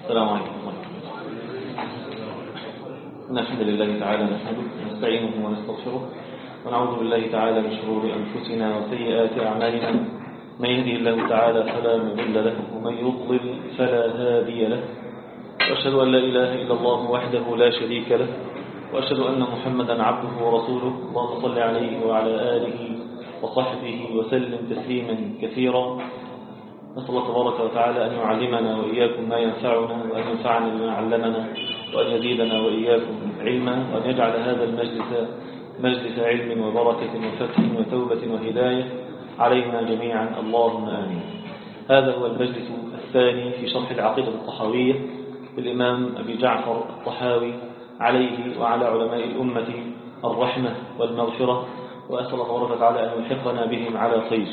السلام عليكم. الحمد لله تعالى نحمده ونستعينه ونستغفره ونعوذ بالله تعالى من شرور أنفسنا وسيئات أعمالنا. من يهدي الله تعالى فلا مضل له ومن يضلل فلا هادي له، وأشهد أن لا إله إلا الله وحده لا شريك له، وأشهد أن محمدا عبده ورسوله. اللهم صل عليه وعلى آله وصحبه وسلم تسليما كثيرا. نسأل الله تبارك وتعالى أن يعلمنا وإياكم ما ينفعنا، وأن ينفعنا بما علمنا، وأن يزيدنا وإياكم علما، وأن يجعل هذا المجلس مجلس علم وبركة وفتح وتوبة وهداية علينا جميعا، اللهم آمين. هذا هو المجلس الثاني في شرح العقيدة الطحاوية للإمام أبي جعفر الطحاوي عليه وعلى علماء الأمة الرحمة والمغفرة، وأسأل الله تبارك وتعالى أن يلحقنا بهم على خير.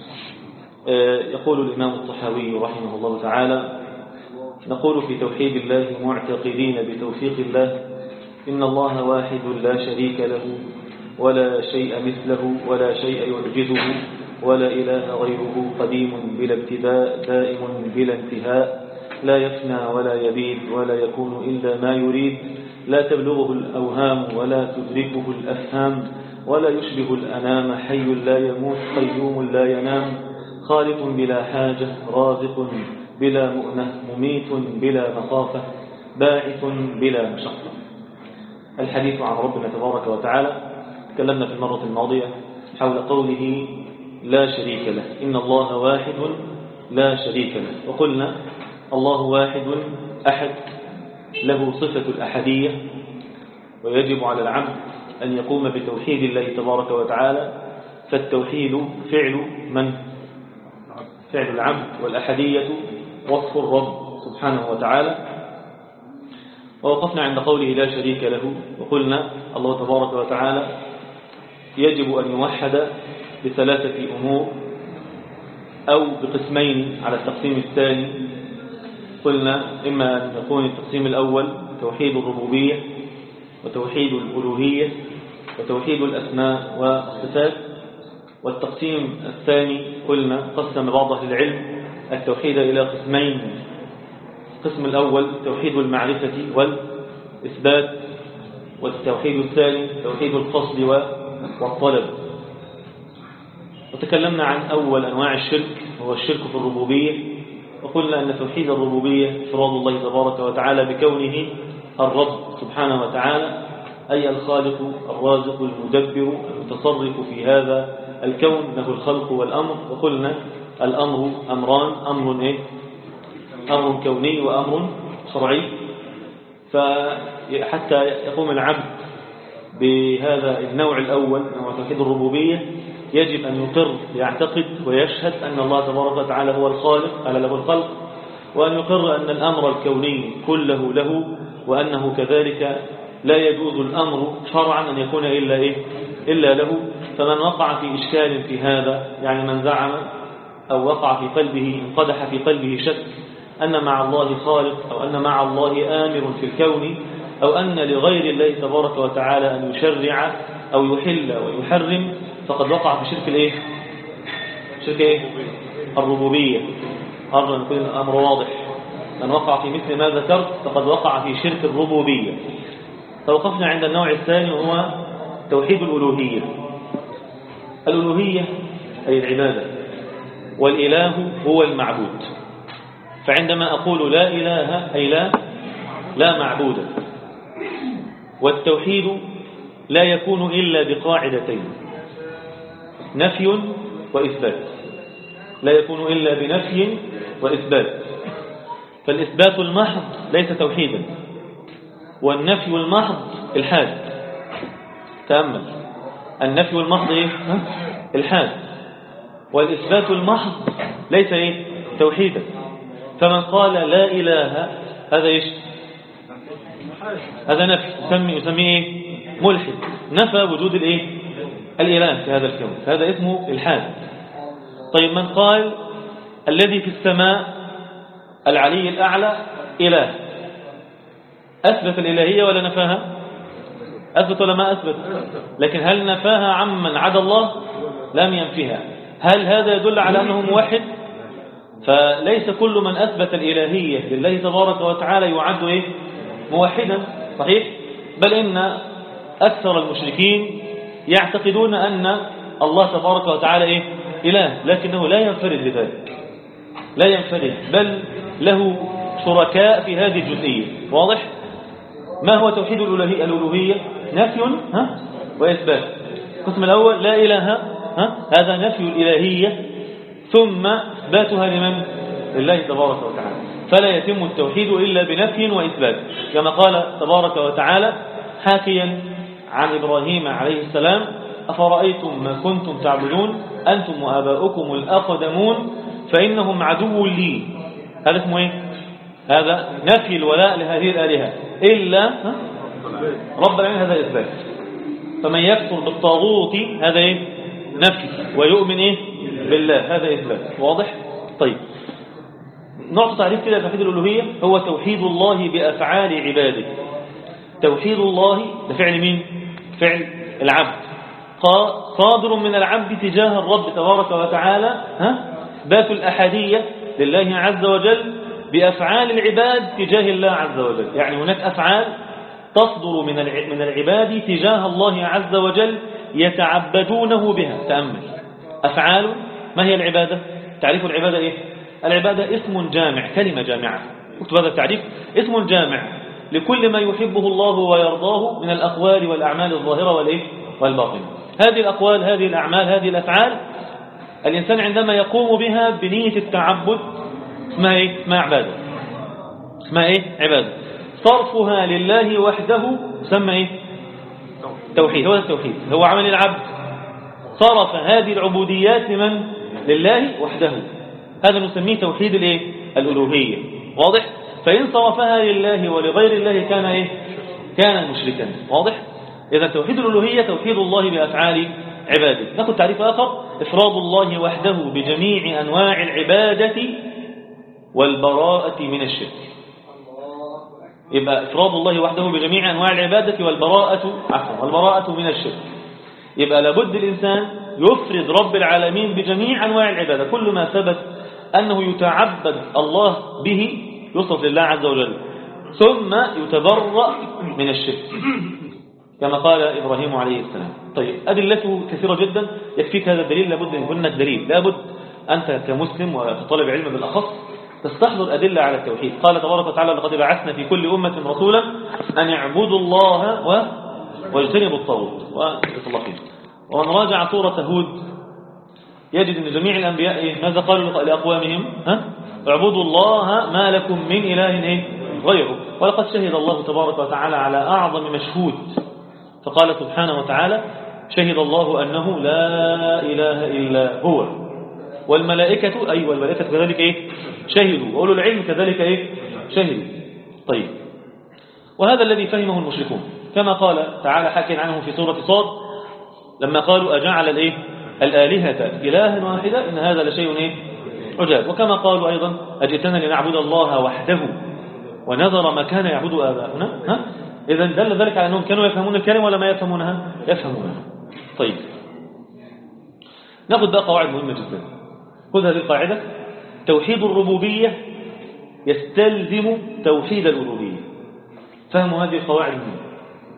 يقول الإمام الطحاوي رحمه الله تعالى: نقول في توحيد الله معتقدين بتوفيق الله إن الله واحد لا شريك له ولا شيء مثله ولا شيء يعجزه ولا إله غيره، قديم بلا ابتداء دائم بلا انتهاء، لا يفنى ولا يبيد ولا يكون إلا ما يريد، لا تبلغه الأوهام ولا تدركه الأفهام، ولا يشبه الأنام، حي لا يموت قيوم لا ينام، خالق بلا حاجة رازق بلا مؤنة مميت بلا مخافة باعث بلا مشقة. الحديث عن ربنا تبارك وتعالى. تكلمنا في المرة الماضية حول قوله لا شريك له، إن الله واحد لا شريك له، وقلنا الله واحد أحد له صفة الأحدية، ويجب على العبد أن يقوم بتوحيد الله تبارك وتعالى، فالتوحيد فعل من؟ فعل العبد، والأحدية وصف الرب سبحانه وتعالى. ووقفنا عند قوله لا شريك له، وقلنا الله تبارك وتعالى يجب أن يوحد بثلاثة أمور أو بقسمين على التقسيم الثاني. قلنا إما أن يكون التقسيم الأول توحيد الربوبية وتوحيد الألوهية وتوحيد الأسماء والصفات، والتقسيم الثاني قلنا قسم بعض أهل العلم التوحيد إلى قسمين. القسم الأول توحيد المعرفة والإثبات، والتوحيد الثاني توحيد القصد والطلب. وتكلمنا عن أول أنواع الشرك هو الشرك في الربوبية، وقلنا أن توحيد الربوبية إفراد الله تبارك وتعالى بكونه الرب سبحانه وتعالى، أي الخالق الرازق المدبر المتصرف في هذا الكون، له الخلق والأمر. وقلنا الأمر أمران، أمر كوني وأمر شرعي. فحتى يقوم العبد بهذا النوع الأول نوع توحيد الربوبية يجب أن يقر يعتقد ويشهد أن الله تبارك وتعالى هو الخالق على له الخلق، وأن يقر أن الأمر الكوني كله له، وأنه كذلك لا يجوز الأمر شرعا أن يكون إلا له. فمن وقع في إشكال في هذا، يعني من زعم أو وقع في قلبه انقدح في قلبه شك أن مع الله خالق، أو أن مع الله آمر في الكون، أو أن لغير الله تبارك وتعالى أن يشرع أو يحل ويحرم، فقد وقع في شرك شرك الربوبية. أرجو أن يكون الأمر واضح. من وقع في مثل ما ذكرت فقد وقع في شرك الربوبية. توقفنا عند النوع الثاني وهو توحيد الألوهية. الألوهية أي العبادة، والإله هو المعبود. فعندما أقول لا إله أي لا معبود. والتوحيد لا يكون إلا بقاعدتين: نفي وإثبات. لا يكون إلا بنفي وإثبات. فالإثبات المحض ليس توحيدا، والنفي المحض الحاد. تأمل، النفي المحض الحاد، والإثبات المحض ليس توحيدا. فمن قال لا إله هذا هذا نفي، يسميه ملحد، نفى وجود الإله في هذا الكون، هذا اسمه الحاد. طيب من قال الذي في السماء العلي الأعلى إله، أثبت الإلهية ولا نفاها؟ أثبت ولا ما أثبت؟ لكن هل نفاها عمن عدا الله؟ لم ينفيها. هل هذا يدل على أنه موحد؟ فليس كل من أثبت الإلهية لله تبارك وتعالى يعد موحدا، صحيح؟ بل إن أكثر المشركين يعتقدون أن الله تبارك وتعالى إله، لكنه لا ينفرد بذلك، لا ينفرد، بل له شركاء في هذه الجزئية. واضح؟ ما هو توحيد الألوهية؟ نفي وإثبات. القسم الأول لا إله، هذا نفي الإلهية ثم إثباتها لمن؟ لله تبارك وتعالى. فلا يتم التوحيد إلا بنفي وإثبات، كما قال تبارك وتعالى حاكيا عن إبراهيم عليه السلام: أفرأيتم ما كنتم تعبدون أنتم وآباؤكم الأقدمون فإنهم عدو لي. هذا اسمه هذا نفي الولاء لهذه الآلهة إلا رب العالمين، هذا إثبات. فمن يكفر بالطاغوت هذا نفي، ويؤمن بالله هذا إثبات. واضح؟ طيب، نعطي تعريف كده توحيد الألوهية: هو توحيد الله بأفعال عباده. توحيد الله ده فعل مين؟ فعل العبد، صادر من العبد تجاه الرب تبارك وتعالى، إثبات الأحدية لله عز وجل بأفعال العباد تجاه الله عز وجل. يعني هناك أفعال تصدر من العباد تجاه الله عز وجل يتعبدونه بها. تأمل أفعال. ما هي العبادة؟ تعريف العبادة العبادة اسم جامع، كلمة جامعة، اكتب هذا التعريف: اسم جامع لكل ما يحبه الله ويرضاه من الأقوال والأعمال الظاهرة والباطنة. هذه الأقوال، هذه الأعمال، هذه الأفعال، الإنسان عندما يقوم بها بنية التعبد اسمها اسمها عبادة، اسمها عبادة. صرفها لله وحده يسمى توحيد. هو التوحيد، هو عمل العبد، صرف هذه العبوديات لمن؟ لله وحده. هذا نسميه توحيد الألوهية. واضح؟ فإن صرفها لله ولغير الله كان مشركا. واضح؟ إذا توحيد الألوهية توحيد الله بأفعال عباده. نأخذ تعريف آخر: إفراد الله وحده بجميع أنواع العبادة والبراءة من الشرك. يبقى إفراد الله وحده بجميع أنواع العبادة والبراءة من الشرك. يبقى لابد الإنسان يفرد رب العالمين بجميع أنواع العبادة، كل ما ثبت أنه يتعبد الله به يصرف لله عز وجل، ثم يتبرأ من الشرك كما قال إبراهيم عليه السلام. طيب، أدلته كثيرة جدا، يكفيك هذا الدليل، لابد أن يكون لك دليل. لابد أنت كمسلم وطالب علم بالأخص تستحضر أدلة على التوحيد. قال تبارك وتعالى: لقد بعثنا في كل أمة رسولا أن يعبدوا الله ويجتنبوا الطاغوت. ومن راجع سورة هود يجد أن جميع الأنبياء ماذا قالوا لأقوامهم؟ اعبدوا الله ما لكم من إله غيره. ولقد شهد الله تبارك وتعالى على أعظم مشهود، فقال سبحانه وتعالى: شهد الله أنه لا إله إلا هو والملائكة، والملائكة كذلك شهدوا، وأولو العلم كذلك شهدوا. طيب، وهذا الذي فهمه المشركون، كما قال تعالى حكي عنه في سورة صاد لما قالوا: أجعل الآلهة إلها واحدة إن هذا لشيء عجاب. وكما قالوا أيضا: أجئتنا لنعبد الله وحده ونذر ما كان يعبد آباؤنا. إذا دل ذلك على أنهم كانوا يفهمون الكلمة ولا ما يفهمونها؟ يفهمونها. طيب، نأخذ بقى قواعد مهمة جدا. خذ هذه القاعدة: توحيد الربوبية يستلزم توحيد الألوهية. فهموا هذه القواعد المهمة.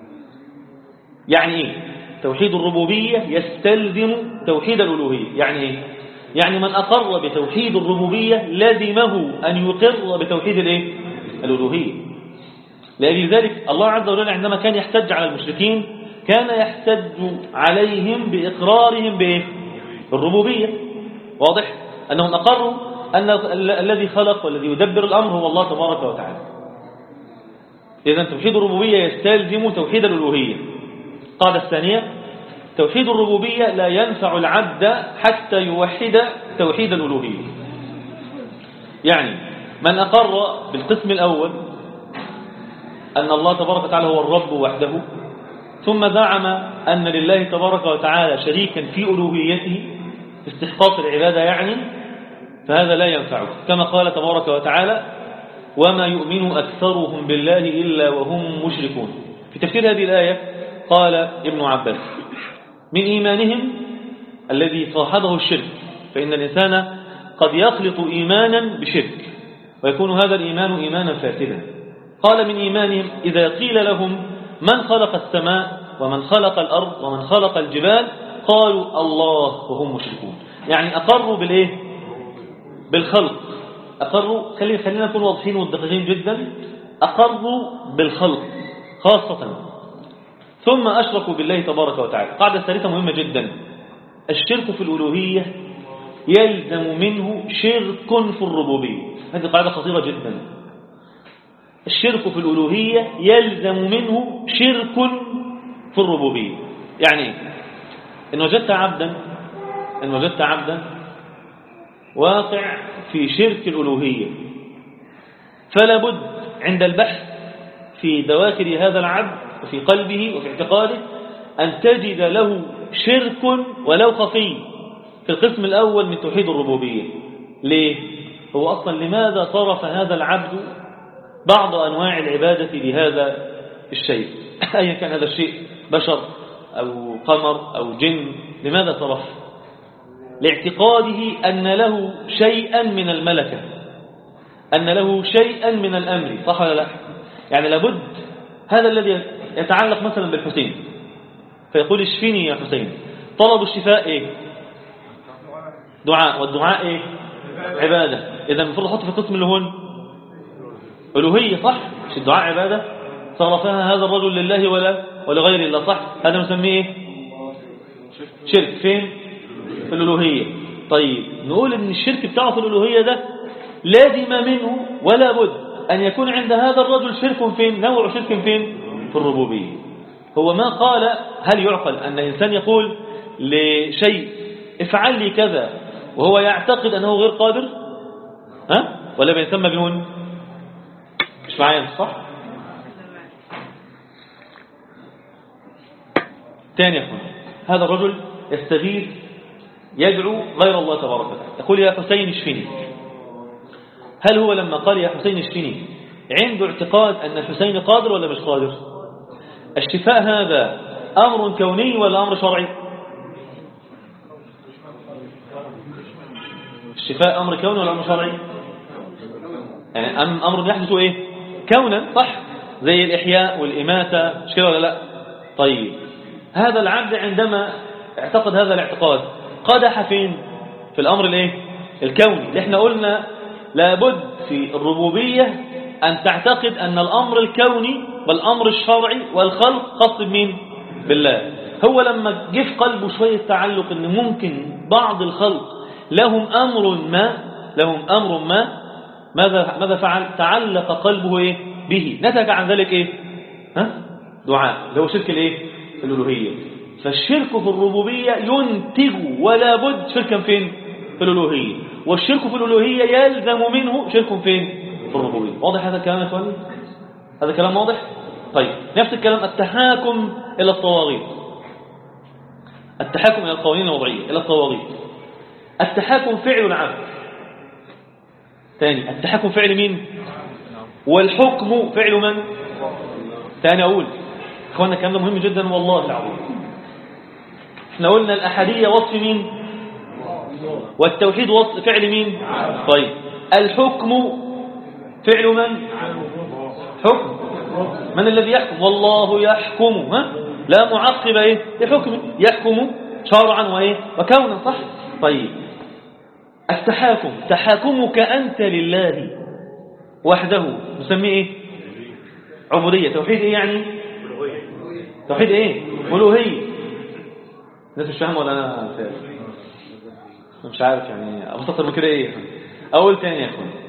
يعني توحيد الربوبية يستلزم توحيد الألوهية. يعني يعني من أقر بتوحيد الربوبية لازمه أن يقر بتوحيد الألوهية. لأجل ذلك الله عز وجل عندما كان يحتج على المشركين كان يحتج عليهم بإقرارهم بالربوبية. واضح؟ أنهم أقروا أن الذي خلق والذي يدبر الأمر هو الله تبارك وتعالى. إذن توحيد الربوبية يستلزم توحيد الألوهية. القاعدة الثانية: توحيد الربوبية لا ينفع العبد حتى يوحد توحيد الألوهية. يعني من أقر بالقسم الأول أن الله تبارك وتعالى هو الرب وحده، ثم زعم أن لله تبارك وتعالى شريكا في ألوهيته في استحقاق العبادة، يعني فهذا لا ينفعه، كما قال تبارك وتعالى: وما يؤمن أكثرهم بالله إلا وهم مشركون. في تفسير هذه الآية قال ابن عباس: من إيمانهم الذي صاحبه الشرك، فإن الإنسان قد يخلط إيمانا بشرك ويكون هذا الإيمان إيمانا فاسدا. قال من إيمانهم إذا قيل لهم من خلق السماء ومن خلق الأرض ومن خلق الجبال قالوا الله وهم مشركون. يعني أقروا بالإيه؟ بالخلق. أقروا، خلينا نكون واضحين ودقيقين جدا، أقروا بالخلق خاصة، ثم أشركوا بالله تبارك وتعالى. قاعدة ثالثة مهمة جدا: الشرك في الألوهية يلزم منه شرك في الربوبية. هذه قاعدة خطيرة جدا. الشرك في الألوهية يلزم منه شرك في الربوبية. يعني إن وجدت عبدا واقع في شرك الألوهية، فلا بد عند البحث في دواخل هذا العبد وفي قلبه وفي اعتقاده أن تجد له شرك ولو خفي في القسم الأول من توحيد الربوبية. ليه؟ هو أصلا لماذا صرف هذا العبد بعض أنواع العبادة لهذا الشيء؟ أيا كان هذا الشيء بشر أو قمر أو جن، لماذا صرف؟ لاعتقاده أن له شيئا من الملكة، أن له شيئا من الأمر، صح ولا لا؟ يعني لابد هذا الذي يتعلق مثلا بالحسين فيقول اشفيني يا حسين، طلب الشفاء ايه؟ دعاء، والدعاء ايه؟ عبادة. إذا المفروض نحط في القسم اللي هون ألوهية، صح؟ مش الدعاء عبادة؟ صرفها هذا الرجل لله ولا غير الله، صح؟ هذا نسميه ايه؟ شرك. فين؟ في الألوهية. طيب نقول ان الشرك بتاعه في الألوهية ده لازم منه ولا بد أن يكون عند هذا الرجل شرك فين؟ نوع شرك فين؟ في الربوبية. هو ما قال هل يعقل أن الإنسان يقول لشيء افعل لي كذا وهو يعتقد أنه غير قادر؟ ها؟ ولا بيسمى بهون؟ مش معايا، صح؟ تاني يا أخوان، هذا الرجل يستغيث يدعو غير الله تبارك وتعالى، يقول يا حسين اشفني. هل هو لما قال يا حسين اشفني عنده اعتقاد أن الحسين قادر ولا مش قادر؟ الشفاء هذا أمر كوني ولا أمر شرعي؟ الشفاء أمر كوني ولا أمر شرعي؟ يعني أمر يحدث إيه؟ كونا، صح؟ زي الإحياء والإماتة، مش كده ولا لا؟ طيب هذا العبد عندما اعتقد هذا الاعتقاد قدح فين؟ في الأمر الإيه؟ الكوني اللي احنا قلنا لابد في الربوبية أن تعتقد أن الأمر الكوني والأمر الشرعي والخلق خاص بمين؟ بالله. هو لما جه في قلبه شوية تعلق أن ممكن بعض الخلق لهم أمر ما ماذا فعل؟ تعلق قلبه إيه؟ به، نتج عن ذلك إيه؟ دعاء، اللي هو شرك الإيه؟ الألوهية. فالشرك في الربوبية ينتج ولا بد شركا فين؟ في الألوهية. والشرك في الألوهية يلزم منه شرك فين؟ في الربوبية. واضح هذا الكلام يا اخواني؟ هذا كلام واضح؟ طيب نفس الكلام التحاكم إلى الطواغيت، التحاكم إلى القوانين الوضعية، إلى الطواغيت. التحاكم فعل العبد. ثاني، التحاكم فعل مين؟ والحكم فعل من؟ ثاني أقول اخوانا الكلام ده مهم جدا والله العظيم. احنا قلنا الأحدية وصف مين؟ والتوحيد وصف فعل مين؟ طيب الحكم فعل من؟ حكم من الذي يحكم؟ والله يحكم، لا معقب ايه لحكمه، يحكم شرعا وايه وكونا، صح؟ طيب التحاكم، تحاكمك أنت لله وحده نسميه ايه؟ عبودية. توحيد ايه يعني؟ توحيد ايه؟ ألوهية. الناس مش فاهمه ولا انا فاهم؟ مش عارف يعني ابسط من كده ايه. اقول تاني يا اخوان،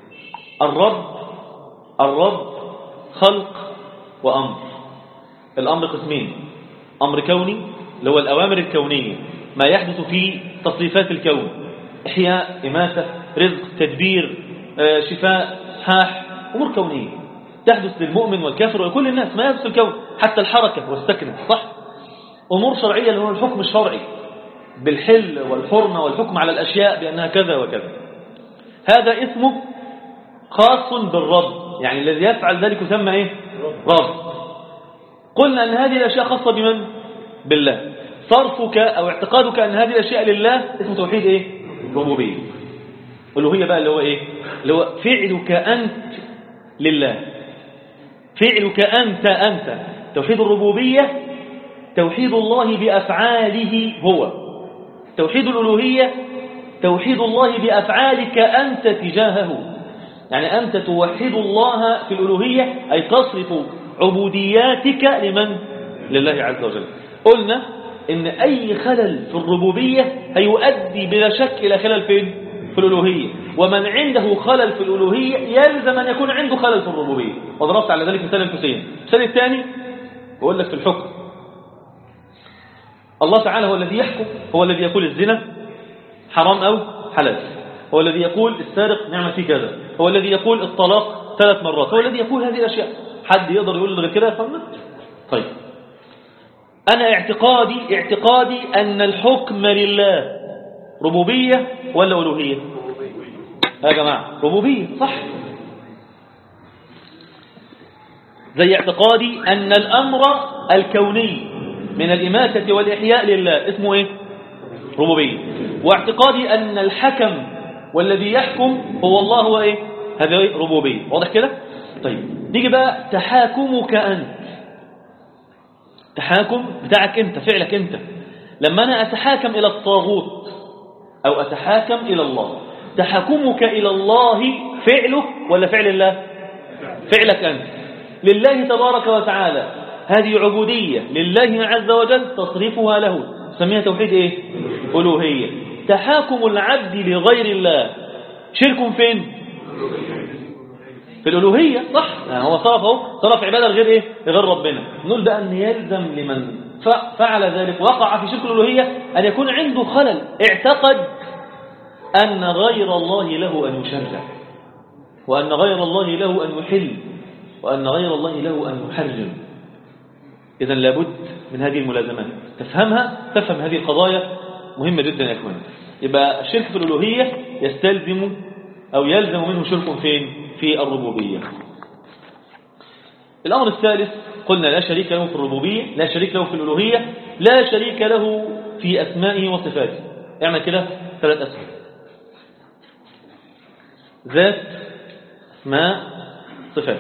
الرب خلق وامر. الامر قسمين: امر كوني اللي هو الاوامر الكونيه، ما يحدث في تصريفات الكون، احياء، اماته، رزق، تدبير، شفاء، صحاح، امور كونيه تحدث للمؤمن والكافر ولكل الناس، ما يحدث في الكون حتى الحركه والسكنه، صح؟ امور شرعيه اللي هو الحكم الشرعي بالحل والحرمة والحكم على الأشياء بأنها كذا وكذا. هذا اسمه خاص بالرب، يعني الذي يفعل ذلك يسمى إيه؟ رب. قلنا أن هذه الأشياء خاصة بمن؟ بالله. صرفك أو اعتقادك أن هذه الأشياء لله اسمه توحيد إيه؟ ربوبية. ألوهية بقى اللي هو إيه؟ اللي هو فعلك أنت لله، فعلك أنت. توحيد الربوبية توحيد الله بأفعاله هو. توحيد الألوهية توحيد الله بأفعالك أنت تجاهه. يعني أنت توحد الله في الألوهية، أي تصرف عبودياتك لمن؟ لله عز وجل. قلنا إن أي خلل في الربوبية هيؤدي بلا شك إلى خلل فين؟ في الألوهية. ومن عنده خلل في الألوهية يلزم أن يكون عنده خلل في الربوبية. وضربت على ذلك مثال الحسين. المثال الثاني بقول لك في الحكم، الله تعالى هو الذي يحكم، هو الذي يقول الزنا حرام أو حلال، هو الذي يقول السارق نعمل فيه كذا، هو الذي يقول الطلاق 3 مرات، هو الذي يقول هذه الأشياء. حد يقدر يقول غير كده يا فندم؟ طيب أنا اعتقادي أن الحكم لله ربوبية ولا ألوهية؟ يا جماعة ربوبية صح. زي اعتقادي أن الأمر الكوني من الإماتة والإحياء لله اسمه إيه؟ ربوبية. واعتقادي أن الحكم والذي يحكم هو الله هو إيه؟ هذا إيه؟ ربوبية. واضح كده؟ طيب نيجي بقى تحاكمك أنت، تحاكم بتاعك أنت، فعلك أنت. لما أنا أتحاكم إلى الطاغوت أو أتحاكم إلى الله، تحاكمك إلى الله فعله ولا فعل الله؟ فعلك أنت لله تبارك وتعالى. هذه عبودية لله عز وجل تصرفها له، سميها توحيد إيه؟ ألوهية. تحاكم العبد لغير الله شرك فين؟ في الألوهية صح. يعني هو صرف عبادة لغير إيه؟ لغير ربنا. نقول ده أن يلزم لمن فعل ذلك وقع في شرك الألوهية أن يكون عنده خلل، اعتقد أن غير الله له أن يشرع، وأن غير الله له أن يحل، وأن غير الله له أن يحرم. إذن لابد من هذه الملازمات، تفهمها، تفهم هذه القضايا مهمة جدا يا أخوان. يبقى الشرك في الألوهية يستلزم أو يلزم منه شرك فين؟ في الربوبية. الأمر الثالث قلنا لا شريك له في الربوبية، لا شريك له في الألوهية، لا شريك له في أسمائه وصفاته. اعمل كده 3 أسماء: ذات، اسماء، صفات.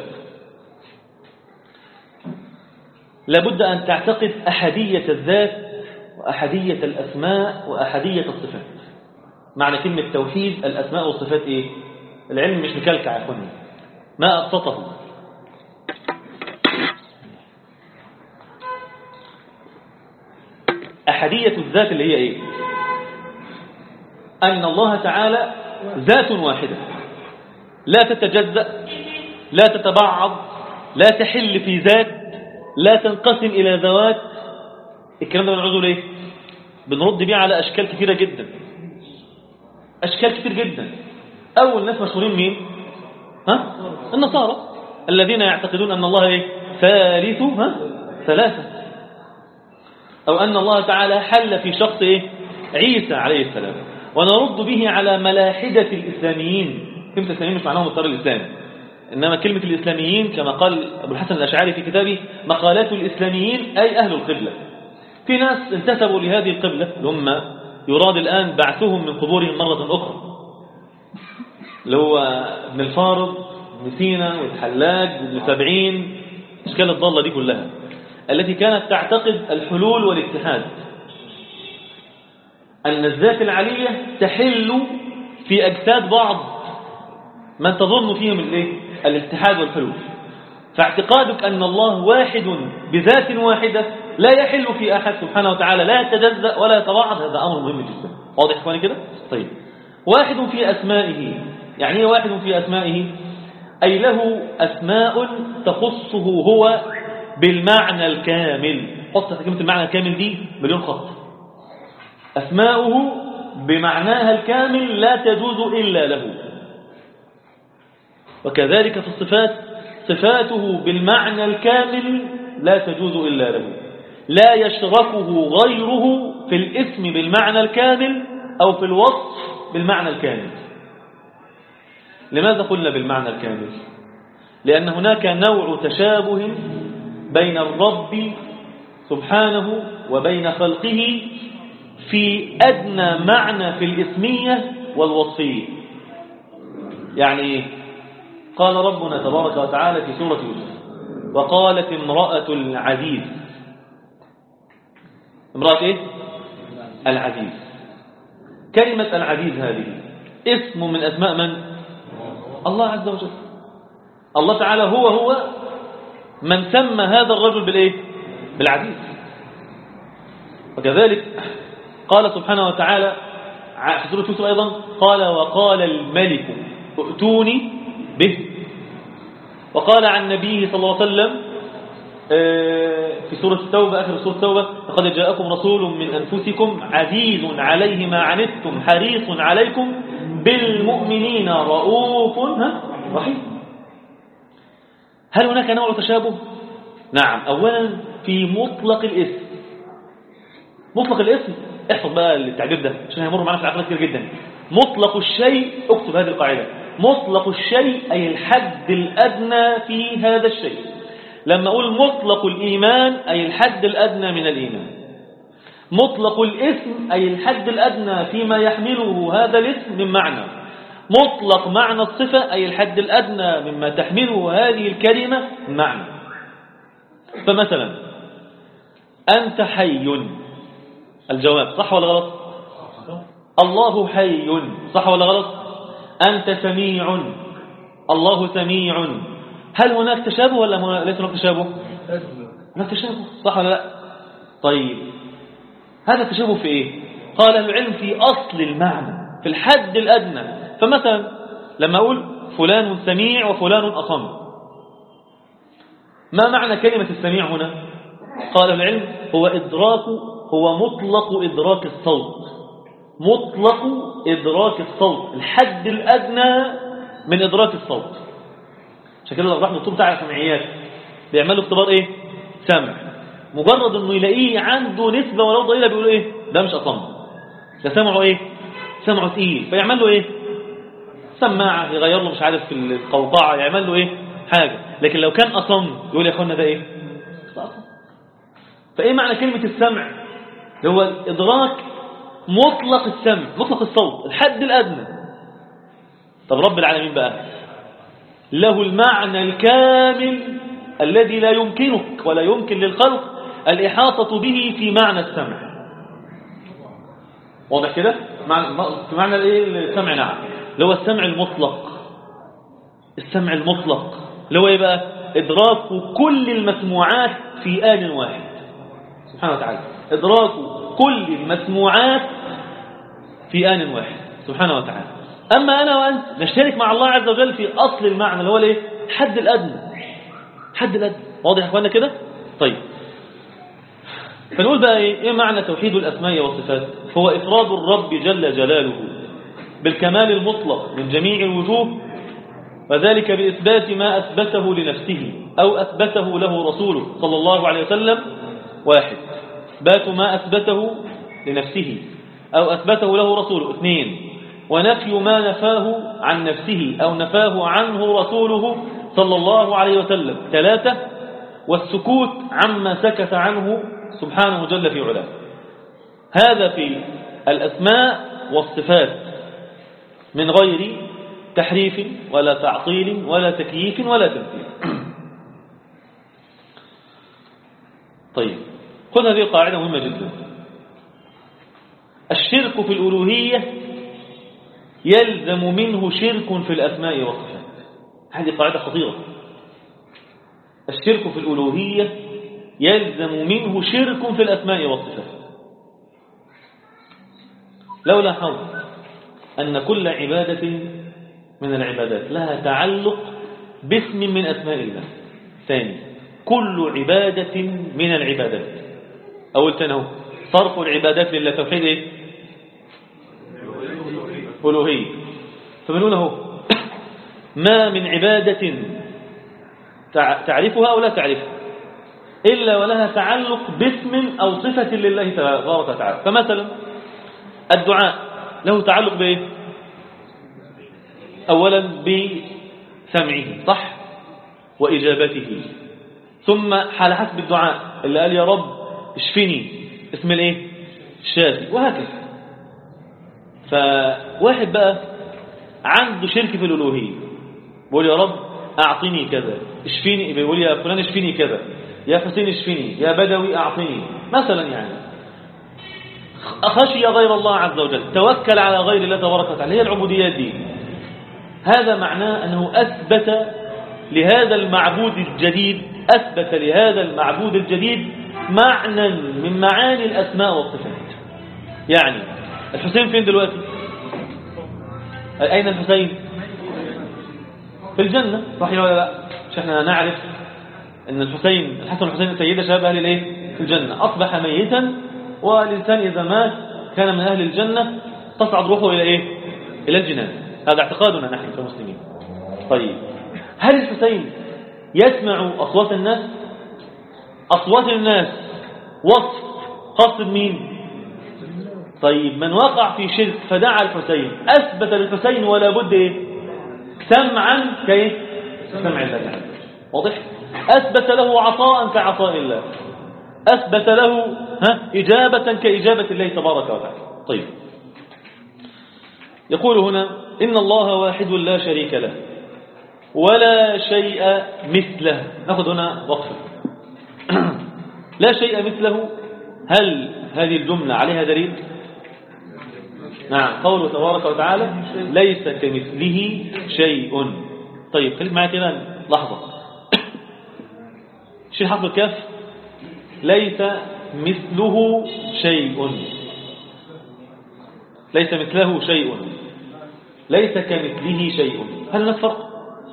لابد أن تعتقد أحدية الذات وأحدية الأسماء وأحدية الصفات. معنى كلمة توحيد الأسماء والصفات إيه؟ العلم مش مكلكع يا أخواني، ما أبسطه. أحدية الذات اللي هي إيه؟ أن الله تعالى ذات واحدة لا تتجزأ، لا تتبعض، لا تحل في ذات، لا تنقسم إلى ذوات. الكلام ده بنعوذه ليه؟ بنرد بيه على أشكال كثيرة جدا، أشكال كثير جدا. أول ناس مشهورين مين؟ النصارى الذين يعتقدون أن الله إيه؟ ثالث ثلاثة، أو أن الله تعالى حل في شخص إيه؟ عيسى عليه السلام. ونرد به على ملاحدة الإسلاميين. كلمة الإسلاميين مش معناهم الطار الإسلامي، إنما كلمة الإسلاميين كما قال أبو الحسن الأشعري في كتابه مقالات الإسلاميين أي أهل القبلة. في ناس انتسبوا لهذه القبلة اللي هم يراد الآن بعثهم من قبورهم مرة أخرى، اللي هو ابن الفارض، ابن سينا، والحلاج، ابن سبعين، أشكال الضالة دي كلها التي كانت تعتقد الحلول والاتحاد، أن الذات العلية تحل في أجساد بعض من تظن فيهم الاتحاد والحلول. فاعتقادك أن الله واحد بذات واحدة لا يحل في أحد سبحانه وتعالى، لا يتجزأ ولا يتبعض، هذا أمر مهم جدا. واضح إخواني كده؟ طيب، واحد في أسمائه. يعني ايه واحد في أسمائه؟ أي له أسماء تخصه هو بالمعنى الكامل. حط كلمة المعنى الكامل دي مليون خط. أسماؤه بمعناها الكامل لا تجوز إلا له. وكذلك في الصفات، صفاته بالمعنى الكامل لا تجوز إلا له، لا يشركه غيره في الاسم بالمعنى الكامل أو في الوصف بالمعنى الكامل. لماذا قلنا بالمعنى الكامل؟ لأن هناك نوع تشابه بين الرب سبحانه وبين خلقه في أدنى معنى في الاسمية والوصفية. يعني قال ربنا تبارك وتعالى في سورة يوسف: وقالت امرأة العزيز. امرأة ايه؟ العزيز. كلمة العزيز هذه اسم من أسماء من؟ الله عز وجل. الله تعالى هو من سمى هذا الرجل بالإيه؟ بالعزيز. وكذلك قال سبحانه وتعالى في سورة يوسف أيضا: قال وقال الملك ائتوني به. وقال عن نبيه صلى الله عليه وسلم في سورة التوبة، آخر سورة التوبة: لقد جاءكم رسول من أنفسكم عزيز عليه ما عنتم حريص عليكم بالمؤمنين رؤوف رحيم. هل هناك نوع تشابه؟ نعم. أولا في مطلق الاسم. مطلق الاسم، احفظ بقى التعبير ده عشان هيمر معنا في العقل كتير جدا. مطلق الشيء، اكتب هذه القاعدة: مطلق الشيء أي الحد الأدنى في هذا الشيء. لما أقول مطلق الإيمان أي الحد الأدنى من الإيمان. مطلق الاسم أي الحد الأدنى فيما يحمله هذا الاسم من معنى. مطلق معنى الصفة أي الحد الأدنى مما تحمله هذه الكلمة من معنى. فمثلا أنت حي، الجواب صح ولا غلط؟ الله حي، صح ولا غلط؟ أنت سميع، الله سميع. هل هناك تشابه ولا ليس هناك تشابه؟ هناك تشابه، صح ولا لا؟ طيب هذا التشابه في ايه؟ قال العلم في أصل المعنى، في الحد الأدنى. فمثلا لما أقول فلان سميع وفلان أصم، ما معنى كلمة السميع هنا؟ قال العلم هو مطلق إدراك الصوت. مطلق إدراك الصوت، الحد الأدنى من إدراك الصوت. عشان كده لو راح دكتور بتاع سمعيات بيعملوا اختبار ايه؟ سمع. مجرد انه يلاقيه عنده نسبة ولو ضئيلة بيقولوا ايه؟ ده مش أصم، ده سمعه ايه؟ سمعه تقيل. فيعمل له ايه؟ سماعة، يغير له مش عارف في القوقعة، يعمل له ايه؟ حاجة. لكن لو كان أصم يقول يا اخوانا ده ايه؟ ده أصم. فايه معنى كلمة السمع؟ هو إدراك مطلق السمع، مطلق الصوت، الحد الأدنى. طب رب العالمين بقى له المعنى الكامل الذي لا يمكنك ولا يمكن للخلق الإحاطة به في معنى السمع. واضح كده؟ في معنى السمع. نعم، اللي هو السمع المطلق. السمع المطلق اللي هو ايه بقى؟ إدراك كل المسموعات في آن واحد سبحانه وتعالى. إدراك كل المسموعات في آن واحد سبحانه وتعالى. أما أنا وأنت نشترك مع الله عز وجل في أصل المعنى اللي هو الايه؟ حد الأدنى. حد الأدنى. واضح يا أخوانا كده؟ طيب فنقول بقى إيه معنى توحيد الأسماء والصفات؟ هو إفراد الرب جل جلاله بالكمال المطلق من جميع الوجوه، وذلك بإثبات ما أثبته لنفسه أو أثبته له رسوله صلى الله عليه وسلم. واحد، إثبات ما أثبته لنفسه أو أثبته له رسوله. اثنين، ونفي ما نفاه عن نفسه أو نفاه عنه رسوله صلى الله عليه وسلم. ثلاثة، والسكوت عما سكت عنه سبحانه جل في علاه. هذا في الأسماء والصفات من غير تحريف ولا تعطيل ولا تكييف ولا تمثيل. طيب خذ هذه قاعدة مهمة جدا: الشرك في الألوهية يلزم منه شرك في الأسماء والصفات. هذه قاعدة خطيرة. الشرك في الألوهية يلزم منه شرك في الأسماء والصفات. لو لاحظت أن كل عبادة من العبادات لها تعلق باسم من أسماء الله. ثاني، كل عبادة من العبادات. أول تنهو صرف العبادات لله، توحيد إيه؟ ألوهية. فبنقول اهو ما من عبادة تعرفها أو لا تعرفها إلا ولها تعلق باسم أو صفة لله تبارك وتعالى. فمثلا الدعاء له تعلق بإيه؟ أولا بسمعه صح وإجابته، ثم على حسب الدعاء اللي قال يا رب اشفني، اسم الايه؟ الشافي، وهكذا. فواحد بقى عنده شرك في الألوهية، بيقول يا رب أعطني كذا، اشفيني، بيقول يا فلان اشفيني كذا، يا حسين اشفيني، يا بدوي أعطني مثلا، يعني خشي غير الله عز وجل، توكل على غير الله تبارك وتعالى، هي العبوديات دي. هذا معناه أنه أثبت لهذا المعبود الجديد، أثبت لهذا المعبود الجديد معنى من معاني الأسماء والصفات. يعني الحسين فين دلوقتي؟ أين الحسين؟ في الجنة، صحيح ولا لا؟ مش احنا نعرف أن الحسن والحسين سيدة شباب أهل الإيه؟ في الجنة. أصبح ميتا، والإنسان إذا مات كان من أهل الجنة، تصعد روحه إلى إيه؟ إلى الجنان. هذا اعتقادنا نحن كمسلمين. طيب، هل الحسين يسمع أصوات الناس؟ أصوات الناس وصف خاص بمين؟ طيب، من وقع في شرك فدعا الحسين، أثبت للحسين ولا بد إيه؟ سمعا كيف؟ سمع الله. واضح؟ أثبت له عطاء كعطاء الله، أثبت له إجابة كإجابة الله تبارك وتعالى. طيب، يقول هنا إن الله واحد لا شريك له ولا شيء مثله. نأخذ هنا وقفة. لا شيء مثله، هل هذه الجملة عليها دليل؟ نعم، قوله تبارك وتعالى ليس كمثله شيء. طيب، خليك معايا كده لحظة. شيل حرف الكاف، ليس مثله شيء، ليس مثله شيء، ليس كمثله شيء. هل هناك فرق؟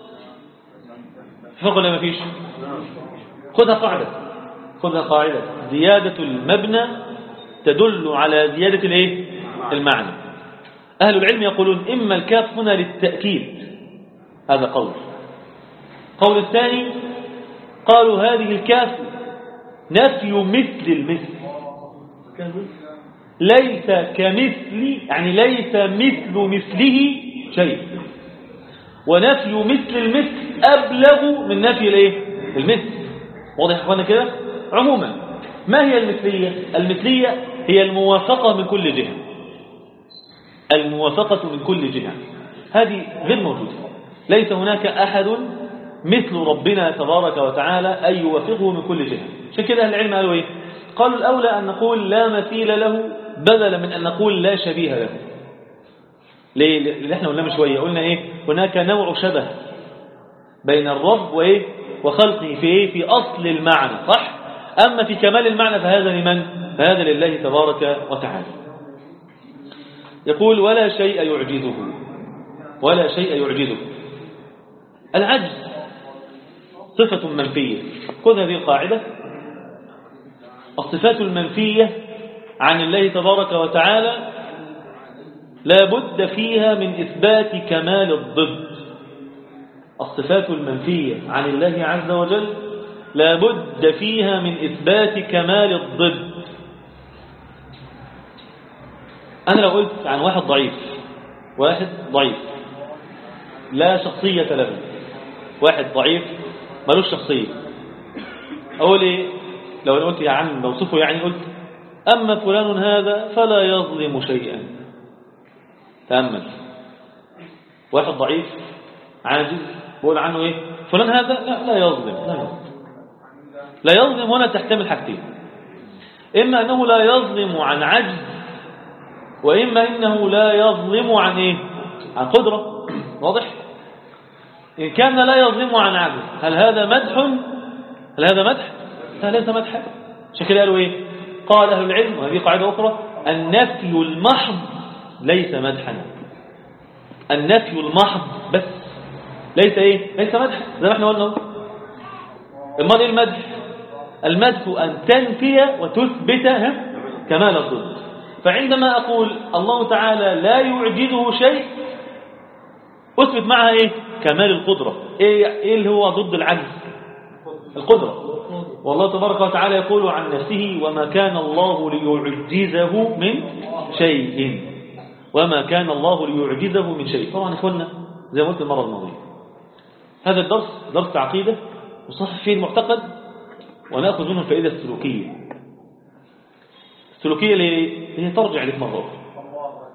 فرق ولا ما فيش؟ خذها قاعدة، خذها قاعدة، زيادة المبنى تدل على زيادة الايه؟ المعنى. أهل العلم يقولون إما الكاف هنا للتأكيد، هذا قول الثاني قالوا هذه الكاف نفي مثل المثل، ليس كمثل يعني ليس مثل مثله شيء، ونفي مثل المثل أبلغ من نفي الايه؟ المثل. واضح يا اخوانا كده؟ عموما، ما هي المثلية؟ المثلية هي الموافقة من كل جهة، الموافقة من كل جهة، هذه غير موجودة. ليس هناك أحد مثل ربنا تبارك وتعالى أن يوافقه من كل جهة. عشان كده أهل العلم قالوا إيه؟ قالوا الأولى أن نقول لا مثيل له بدلا من أن نقول لا شبيه له. ليه؟ اللي احنا قلنا من شوية، قلنا إيه؟ هناك نوع شبه بين الرب وإيه؟ وخلقه في إيه؟ في أصل المعنى، صح؟ أما في كمال المعنى فهذا لمن؟ فهذا لله تبارك وتعالى. يقول ولا شيء يعجزه، ولا شيء يعجزه. العجز صفة منفية. خذ هذه القاعدة، الصفات المنفية عن الله تبارك وتعالى لا بد فيها من إثبات كمال الضد. الصفات المنفية عن الله عز وجل لا بد فيها من إثبات كمال الضد. أنا لو قلت عن واحد ضعيف لا شخصية له، واحد ضعيف ملوش شخصية، أقول إيه؟ لو أنا قلت يا عم بوصفه، يعني قلت أما فلان هذا فلا يظلم شيئا. تأمل، واحد ضعيف عاجز بقول عنه إيه؟ فلان هذا لا يظلم. لا يظلم هنا تحتمل حاجتين، إما أنه لا يظلم عن عجز، وإما إنه لا يظلم عن إيه؟ عن قدرة. واضح؟ إن كان لا يظلم عن عجز، هل هذا مدح؟ هل هذا مدح؟ لا، ليس مدحا. شكل قالوا إيه؟ قال أهل العلم، وهذه قاعدة أخرى، النفي المحض ليس مدحا. النفي المحض بس ليس إيه؟ ليس مدحا، زي ما احنا قلنا. امال إيه المدح؟ المدح أن تنفي وتثبت كمال الضد. فعندما أقول الله تعالى لا يعجزه شيء، أثبت معها إيه؟ كمال القدرة. إيه اللي هو ضد العجز؟ القدرة. والله تبارك وتعالى يقول عن نفسه وما كان الله ليعجزه من شيء، وما كان الله ليعجزه من شيء. طبعا إخوانا زي ما قلت المرة الماضية، هذا الدرس درس عقيدة وصحح فيه المعتقد، ونأخذ منه الفائدة السلوكية. السلوكية اللي هي ترجع لك مرة أخرى.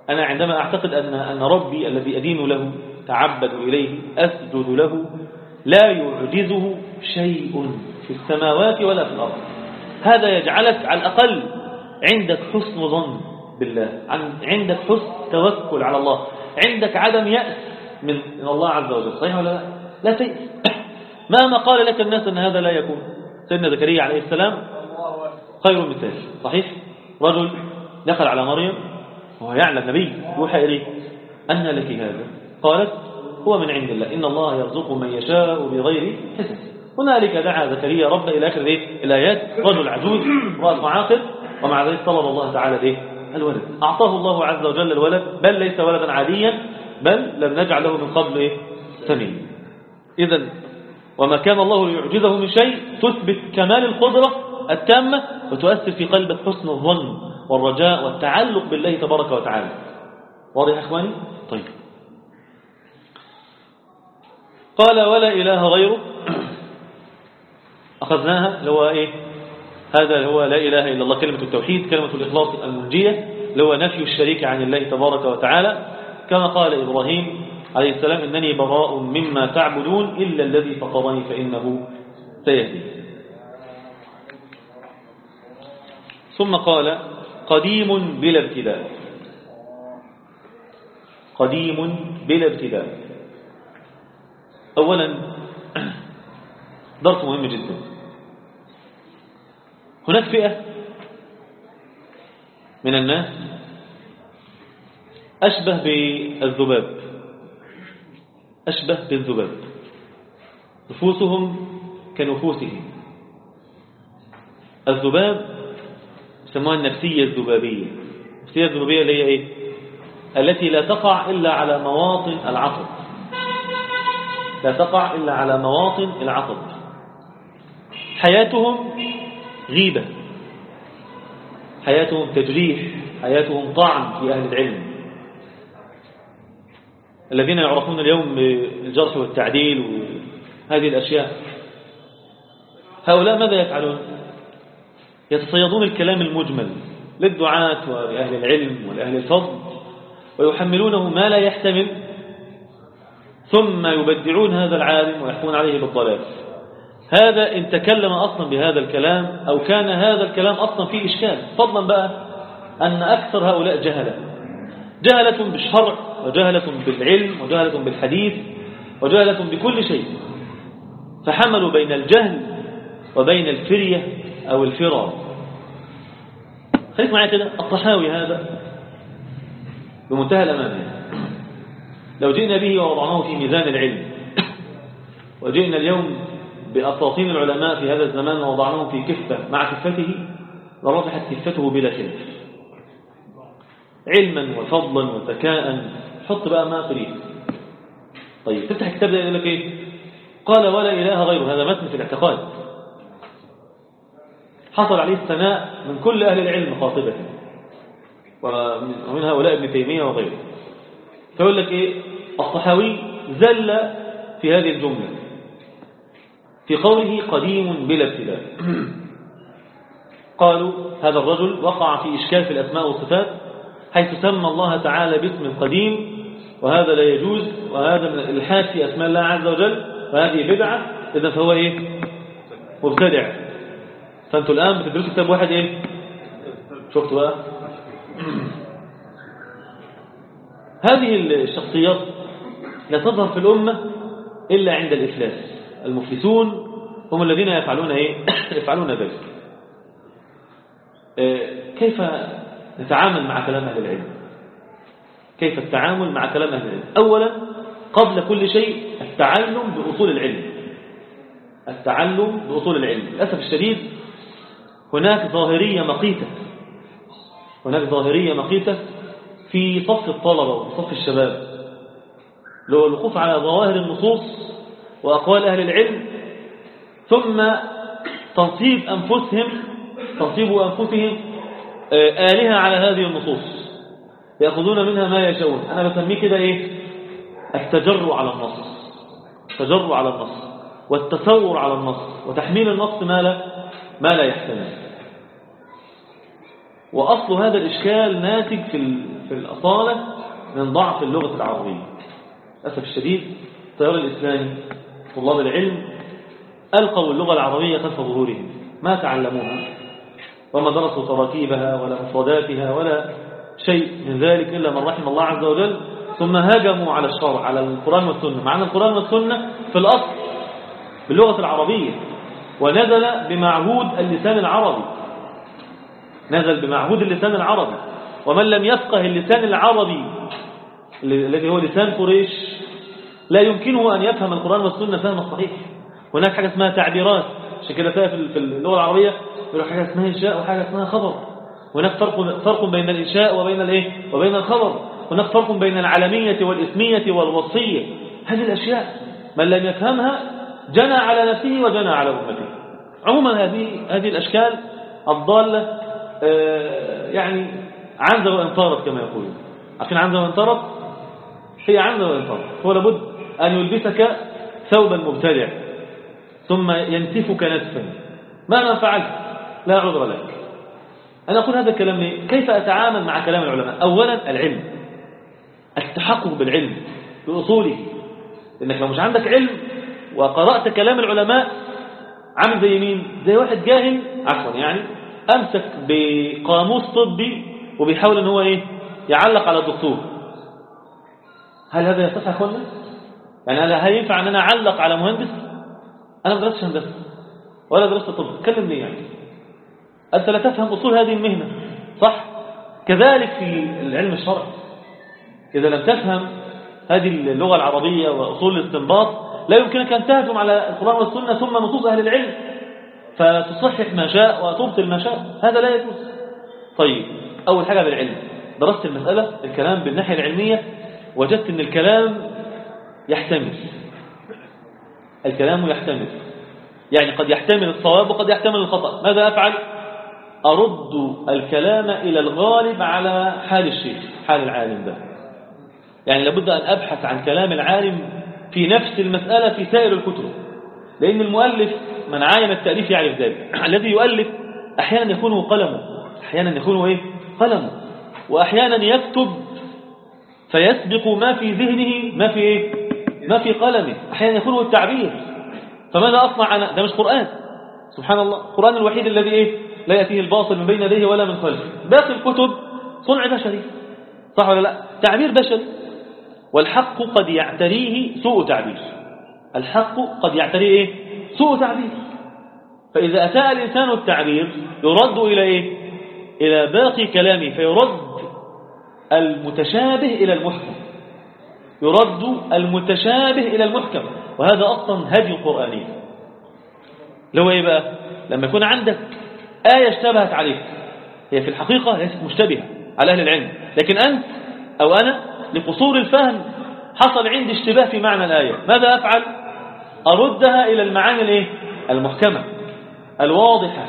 أنا عندما أعتقد أن ربي الذي أدين له تعبد إليه أسجد له لا يعجزه شيء في السماوات ولا في الأرض، هذا يجعلك على الأقل عندك حسن ظن بالله، عندك حسن توكل على الله، عندك عدم يأس من الله عز وجل. صحيح ولا لا؟ لا تيأس مهما قال لك الناس أن هذا لا يكون. سيدنا زكريا عليه السلام خير مثال. صحيح رجل دخل على مريم وهو يعلم نبي يوحى إليه أن لك هذا؟ قالت هو من عند الله إن الله يرزق من يشاء بغير حساب. هنالك دعا زكريا ربه إلى آخر الآيات. رجل عجوز رأس معاقل ومع ذلك طلب الله تعالى الولد. أعطاه الله عز وجل الولد، بل ليس ولدا عاديا، بل لم نجعل له من قبل سميا. إذن وما كان الله ليعجزه من شيء، تثبت كمال القدرة التامة وتؤثر في قلبك حسن الظن والرجاء والتعلق بالله تبارك وتعالى. واضح يا إخواني؟ طيب قال ولا إله غيره، أخذناها اللي هو هذا هو لا إله إلا الله، كلمة التوحيد، كلمة الإخلاص المنجية، اللي هو نفي الشريك عن الله تبارك وتعالى، كما قال إبراهيم عليه السلام إنني براء مما تعبدون إلا الذي فطرني فإنه سيهدي. ثم قال قديم بلا ابتداء، قديم بلا ابتداء. أولا درس مهم جدا. هناك فئة من الناس أشبه بالذباب، أشبه بالذباب، نفوسهم كنفوسهم. الذباب يسموها النفسية الذبابية. النفسية الذبابية اللي هي التي لا تقع إلا على مواطن العصب، لا تقع إلا على مواطن العصب. حياتهم غيبة، حياتهم تجريح، حياتهم طعن في أهل العلم. الذين يعرفون اليوم بالجرح والتعديل وهذه الأشياء، هؤلاء ماذا يفعلون؟ يتصيدون الكلام المجمل للدعاة ولأهل العلم ولأهل الفضل ويحملونه ما لا يحتمل، ثم يبدعون هذا العالم ويحكون عليه بالضلال. هذا إن تكلم أصلا بهذا الكلام أو كان هذا الكلام أصلا فيه إشكال، فضلا بقى أن أكثر هؤلاء جهلة بالشرع وجهلة بالعلم وجهلة بالحديث وجهلة بكل شيء، فحملوا بين الجهل وبين الفرية أو الفرار. خليك معي كده، الطحاوي هذا بمنتهى الأمانة لو جئنا به ووضعناه في ميزان العلم وجئنا اليوم بأساطين العلماء في هذا الزمان ووضعناه في كفة مع كفته لرجحت كفته بلا خلاف، علما وفضلا وذكاء. حط بقى ما تريد. طيب تفتح الكتاب ده يقول لك قال ولا إله غيره، هذا متن في الاعتقاد حصل عليه الثناء من كل أهل العلم قاطبة ومن هؤلاء ابن تيمية وغيره. فيقول لك الطحاوي زل في هذه الجملة في قوله قديم بلا ابتداء. قالوا هذا الرجل وقع في إشكال في الأسماء والصفات، حيث سمى الله تعالى باسم القديم، وهذا لا يجوز، وهذا من الإلحاد في أسماء الله عز وجل، وهذه بدعة. إذا فهو مبتدع. فأنتوا الآن بتدرسوا كتاب واحد شفتوا بقى هذه الشخصيات لا تظهر في الأمة إلا عند الإفلاس. المفلسون هم الذين يفعلون ذلك. كيف نتعامل مع كلام أهل العلم؟ كيف التعامل مع كلام أهل العلم؟ أولا قبل كل شيء التعلم بأصول العلم، التعلم بأصول العلم. للأسف الشديد هناك ظاهرية مقيتة في صف الطلبة وفي صف الشباب، لو الوقوف على ظواهر النصوص وأقوال أهل العلم، ثم تنصيب أنفسهم آلهة على هذه النصوص يأخذون منها ما يشاءون. أنا بسميه كده التجرع على النص، التجرع على النص والتصور على النص وتحميل النص ما لا يحتمل. وأصل هذا الإشكال ناتج في الأصالة من ضعف اللغة العربية. للأسف الشديد التيار الإسلامي طلاب العلم ألقوا اللغة العربية خلف ظهورهم، ما تعلموها وما درسوا تراكيبها ولا مفرداتها ولا شيء من ذلك إلا من رحم الله عز وجل، ثم هاجموا على الشرع، على القرآن والسنة، مع أن القرآن والسنة في الأصل باللغة العربية، ونزل بمعهود اللسان العربي، نزل بمعهود اللسان العربي. ومن لم يفقه اللسان العربي الذي هو لسان قريش لا يمكنه أن يفهم القرآن والسنة فهم الصحيح. هناك حاجة اسمها تعبيرات، عشان كده في اللغة العربية يقولوا حاجة اسمها إنشاء وحاجة اسمها خبر. هناك فرق بين الإنشاء وبين الخبر. هناك فرق بين العلمية والإسمية والوصية. هذه الأشياء من لم يفهمها جنى على نفسه وجنى على أمته. عموما هذه الأشكال الضالة يعني عنزة وانطرت كما يقولون. عارفين عنزة وانطرت؟ هي عنزة وانطرت. هو لابد أن يلبسك ثوبا مبتدع ثم ينسفك نسفا مهما فعلت لا عذر لك. أنا أقول هذا الكلام ليه؟ كيف أتعامل مع كلام العلماء؟ أولا العلم، التحقق بالعلم بأصوله. إنك لو مش عندك علم وقرأت كلام العلماء عامل زي مين؟ زي واحد جاهل يعني أمسك بقاموس طبي وبيحاول أن هو يعلق على الدكتور. هل هذا يصح يا أخوانا؟ يعني هل ينفع أن أنا أعلق على مهندس؟ أنا ما درستش هندسة ولا درست طب، اتكلم ليه يعني؟ أنت لا تفهم أصول هذه المهنة، صح؟ كذلك في العلم الشرعي، إذا لم تفهم هذه اللغة العربية وأصول الاستنباط لا يمكنك أن تهجم على القرآن والسنة ثم نصوص أهل العلم فتصحح ما شاء وتبطل ما شاء. هذا لا يجوز. طيب، أول حاجة بالعلم، درست المسألة الكلام بالناحية العلمية، وجدت أن الكلام يحتمل يعني قد يحتمل الصواب وقد يحتمل الخطأ. ماذا أفعل؟ أرد الكلام إلى الغالب على حال الشيخ، حال العالم ده. يعني لابد أن أبحث عن كلام العالم في نفس المسألة في سائر الكتب، لأن المؤلف من عاين التأليف يعرف ذلك. الذي يؤلف أحيانا يكون قلمه، أحيانا يكون قلمه، وأحيانا يكتب فيسبق ما في ذهنه ما في قلمه، أحيانا يكون التعبير. فماذا أصنع أنا؟ ده مش قرآن، سبحان الله. القرآن الوحيد الذي لا يأتيه الباطل من بين يديه ولا من خلفه. باقي الكتب صنع بشري، صح ولا لا؟ تعبير بشري، والحق قد يعتريه سوء تعبير. الحق قد يعتريه سوء تعبير. فإذا أتى الإنسان التعبير يرد إلى باقي كلامه، فيرد المتشابه إلى المحكم، وهذا أصلا هدي قرآني. لو بقى لما يكون عندك آية اشتبهت عليك، هي في الحقيقة ليست مشتبهة على أهل العلم، لكن أنت أو أنا لقصور الفهم حصل عندي اشتباه في معنى الآية. ماذا أفعل؟ أردها إلى المعاني المحكمة الواضحة.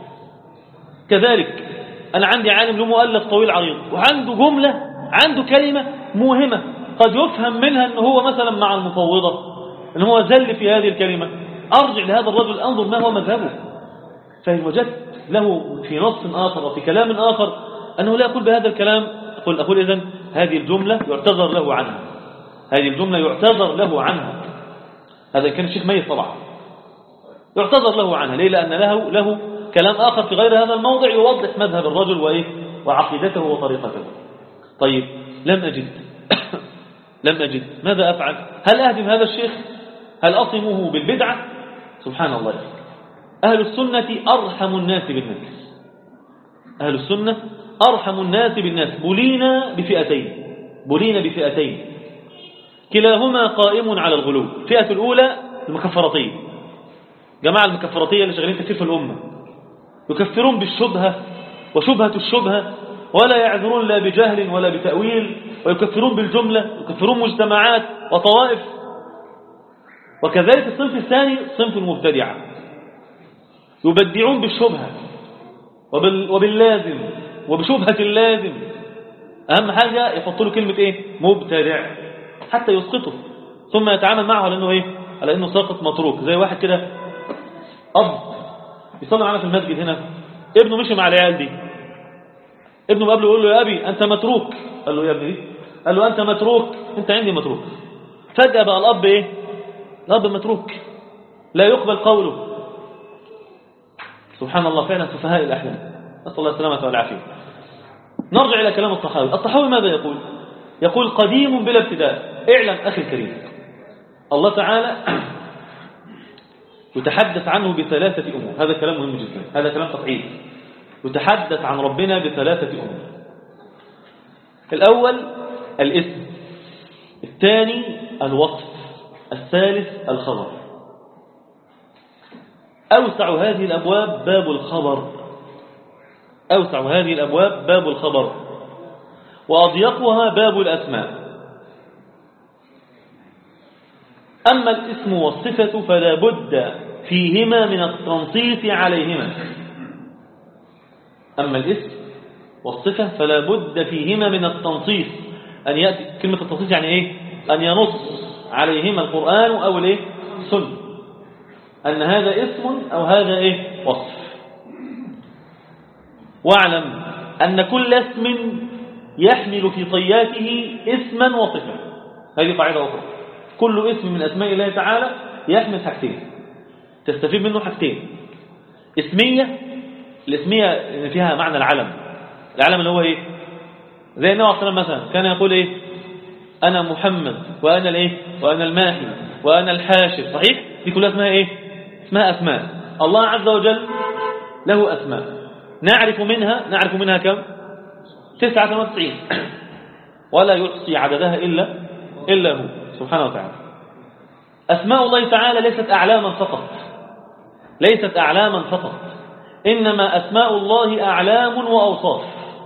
كذلك أنا عندي عالم له مؤلف طويل عريض، وعنده جملة، عنده كلمة موهمة قد يفهم منها أنه هو مثلا مع المفوضة، أنه هو زل في هذه الكلمة. أرجع لهذا الرجل أنظر ما هو مذهبه، فإن وجدت له في نص آخر وفي كلام آخر أنه لا يقول بهذا الكلام، أقول إذن هذه الجملة يعتذر له عنها. هذا كان الشيخ ميت طبعا، يعتذر له عنها. ليه؟ لأن له كلام آخر في غير هذا الموضع يوضح مذهب الرجل وعقيدته وطريقته. طيب، لم أجد ماذا أفعل؟ هل أهدم هذا الشيخ؟ هل أصمه بالبدعة؟ سبحان الله. أهل السنة أرحم الناس بالناس. بلينا بفئتين كلاهما قائم على الغلو. الفئة الأولى المكفرطية، جماعة المكفرطية اللي شغالين كثير في الأمة، يكفرون بالشبهة وشبهة الشبهة، ولا يعذرون لا بجهل ولا بتأويل، ويكفرون بالجملة، يكفرون مجتمعات وطوائف. وكذلك الصنف الثاني صنف المبتدعة، يبدعون بالشبهة وباللازم وبشبهة اللازم. أهم حاجة يحط له كلمة مبتدع حتى يسقطه، ثم يتعامل معه على أنه ساقط متروك. زي واحد كده أب يصلي معنا في المسجد هنا، ابنه مشي مع العيال دي، ابنه قبله يقول له يا أبي أنت متروك، قال له يا ابني، قال له أنت متروك، أنت عندي متروك. فجأة بقى الأب إيه؟ الأب متروك لا يقبل قوله. سبحان الله، فعلا سفهاء الأحلام، نسأل الله السلامة والعافية. نرجع إلى كلام الطحاوي. الطحاوي ماذا يقول؟ يقول قديم بلا ابتداء. اعلم أخي الكريم، الله تعالى يتحدث عنه بثلاثة أمور. هذا كلام مهم جدا، هذا كلام تقعيد. يتحدث عن ربنا بثلاثة أمور. الأول الاسم، الثاني الوصف، الثالث الخبر. أوسع هذه الأبواب باب الخبر، أوسع هذه الأبواب باب الخبر، وأضيقها باب الأسماء. أما الاسم والصفة فلا بد فيهما من التنصيص عليهما. أما الاسم والصفة فلا بد فيهما من التنصيص، أن يأتي كلمة التنصيص يعني إيه؟ أن ينص عليهما القرآن أو الإيه؟ السنة، أن هذا اسم أو هذا إيه؟ وصف. واعلم أن كل اسم يحمل في طياته اسما وصفا. هذه قاعدة أخرى. كل اسم من أسماء الله تعالى يحمل حاجتين، تستفيد منه حاجتين. اسمية، الاسمية اللي فيها معنى العلم، العلم اللي هو إيه؟ زي النبي عليه الصلاة والسلام مثلا كان يقول إيه؟ أنا محمد وأنا الإيه؟ وأنا الماحي وأنا الحاشر. صحيح؟ دي كلها اسمها إيه؟ اسمها أسماء. الله عز وجل له أسماء نعرف منها كم؟ 99 ولا يحصي عددها إلا هو سبحانه وتعالى. أسماء الله تعالى ليست أعلاما فقط، إنما أسماء الله أعلام وأوصاف.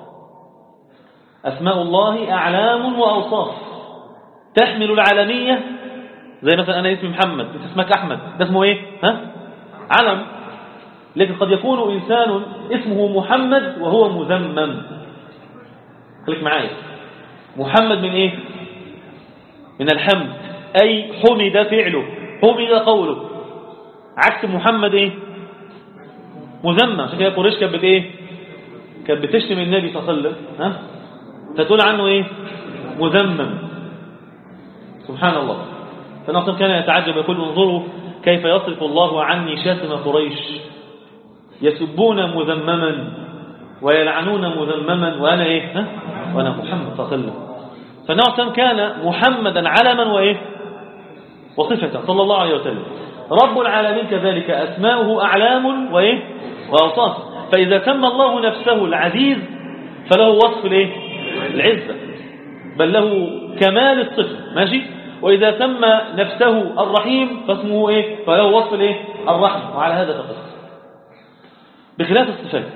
أسماء الله أعلام وأوصاف تحمل العالمية. زي مثلا أنا اسمي محمد، أنت اسمك أحمد، ده اسمه إيه؟ علم. لكن قد يكون إنسان اسمه محمد وهو مذمم. خليك معايا، محمد من إيه؟ من الحمد، أي حمد فعله، حمد قوله. عكس محمد إيه؟ مذمم. عشان كده قريش كانت إيه؟ كانت بتشتم النبي صلى الله عليه وسلم، فتقول عنه إيه؟ مذمم. سبحان الله. فنصر كان يتعجب يقول انظروا كيف يصرف الله عني شاتم قريش، يسبون مذمما ويلعنون مذمما وأنا إيه؟ وأنا محمد صلى الله عليه وسلم. فنعم كان محمدا علما وإيه؟ وصفة صلى الله عليه وسلم. رب العالمين كذلك أسماؤه أعلام وإيه؟ وأوصاف. فإذا سمى الله نفسه العزيز فله وصف الإيه؟ العزة، بل له كمال الصفة، ماشي؟ وإذا سمى نفسه الرحيم فاسمه إيه؟ فله وصف الإيه؟ الرحمة. وعلى هذا فقط. بخلاف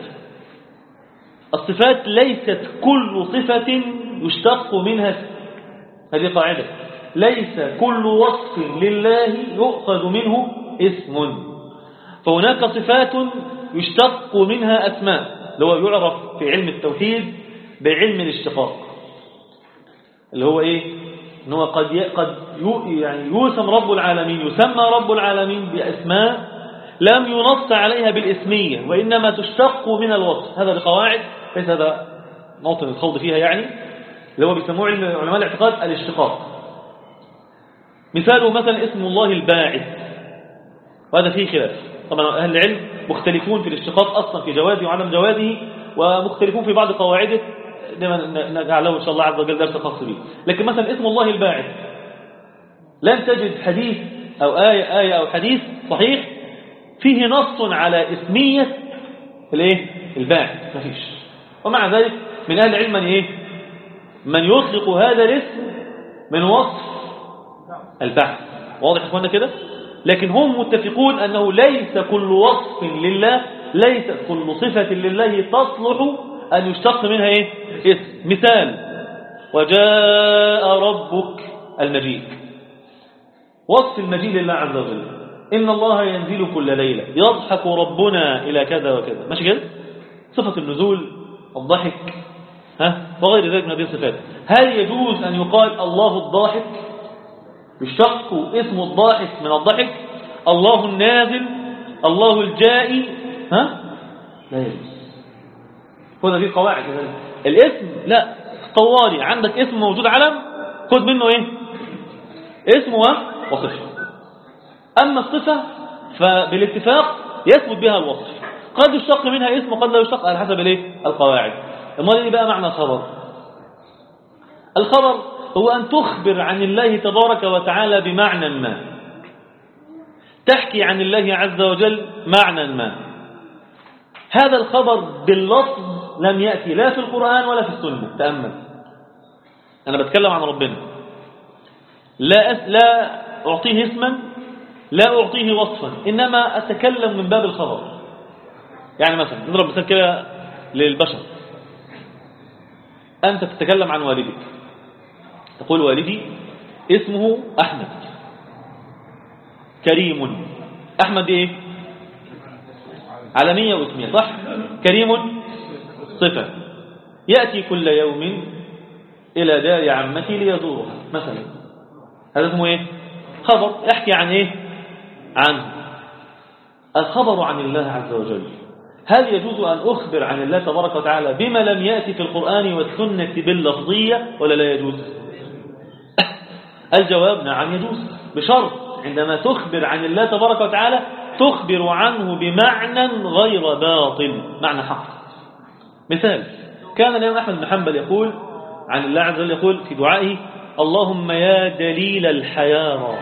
الصفات ليست كل صفة يشتق منها اسم. هذه قاعدة، ليس كل وصف لله يؤخذ منه اسم. فهناك صفات يشتق منها أسماء، اللي هو يعرف في علم التوحيد بعلم الاشتقاق، اللي هو إيه؟ إن هو قد يعني يسمى رب العالمين بأسماء لم ينص عليها بالاسمية، وإنما تشتق من الوصف. هذا بقواعد ليس هذا موطن الخوض فيها، يعني اللي هو بيسموه علماء الاعتقاد الاشتقاق. مثاله مثلا اسم الله الباعث، وهذا فيه خلاف. طبعا أهل العلم مختلفون في الاشتقاق أصلا في جوازه وعدم جوازه، ومختلفون في بعض قواعده نجعله إن شاء الله عز وجل درس خاص به. لكن مثلا اسم الله الباعث لن تجد حديث أو آية أو حديث صحيح فيه نص على اسمية الباعث، ما فيش. ومع ذلك من أهل العلم من يطلق هذا الاسم من وصف البعث. واضح اخوانا كده؟ لكن هم متفقون أنه ليس كل وصف لله، ليس كل صفة لله تصلح أن يشتق منها اسم. مثال وجاء ربك المجيء، وصف المجيء لله عز وجل. إن الله ينزل كل ليلة، يضحك ربنا إلى كذا وكذا، ماشي كده؟ صفة النزول، الضحك، وغير ذلك من هذه الصفات. هل يجوز أن يقال الله الضاحك؟ يشتق اسم الضاحك من الضحك؟ الله النازل، الله الجائي، لا يجوز. هذا دي قواعد. الاسم لا، طوالي عندك اسم موجود علم، خذ منه ايه؟ اسم وصف. اما الصفة فبالاتفاق يثبت بها الوصف، قد يشتق منها اسم وقد لا يشتق على حسب الايه؟ القواعد. امال ايه بقى معنى الخبر؟ الخبر هو أن تخبر عن الله تبارك وتعالى بمعنى ما، تحكي عن الله عز وجل معنى ما. هذا الخبر باللفظ لم يأتي لا في القرآن ولا في السنة. تأمل، أنا بتكلم عن ربنا، لا أعطيه اسما، لا أعطيه وصفا، إنما أتكلم من باب الخبر. يعني مثلا نضرب مثال كده للبشر، أنت تتكلم عن والدك، تقول والدي اسمه أحمد كريم. أحمد إيه؟ عالمية واسمية، صح؟ كريم صفة، يأتي كل يوم إلى دار عمتي ليزورها مثلا، هذا اسمه إيه؟ خبر، يحكي عن إيه؟ عنه. الخبر عن الله عز وجل، هل يجوز أن أخبر عن الله تبارك وتعالى بما لم يأتي في القرآن والسنة باللفظية ولا لا يجوز؟ الجواب نعم يجوز، بشرط عندما تخبر عن الله تبارك وتعالى تخبر عنه بمعنى غير باطل، معنى حق. مثال، كان الإمام أحمد بن حنبل يقول عن الله عز وجل، يقول في دعائه: اللهم يا دليل الحيارى.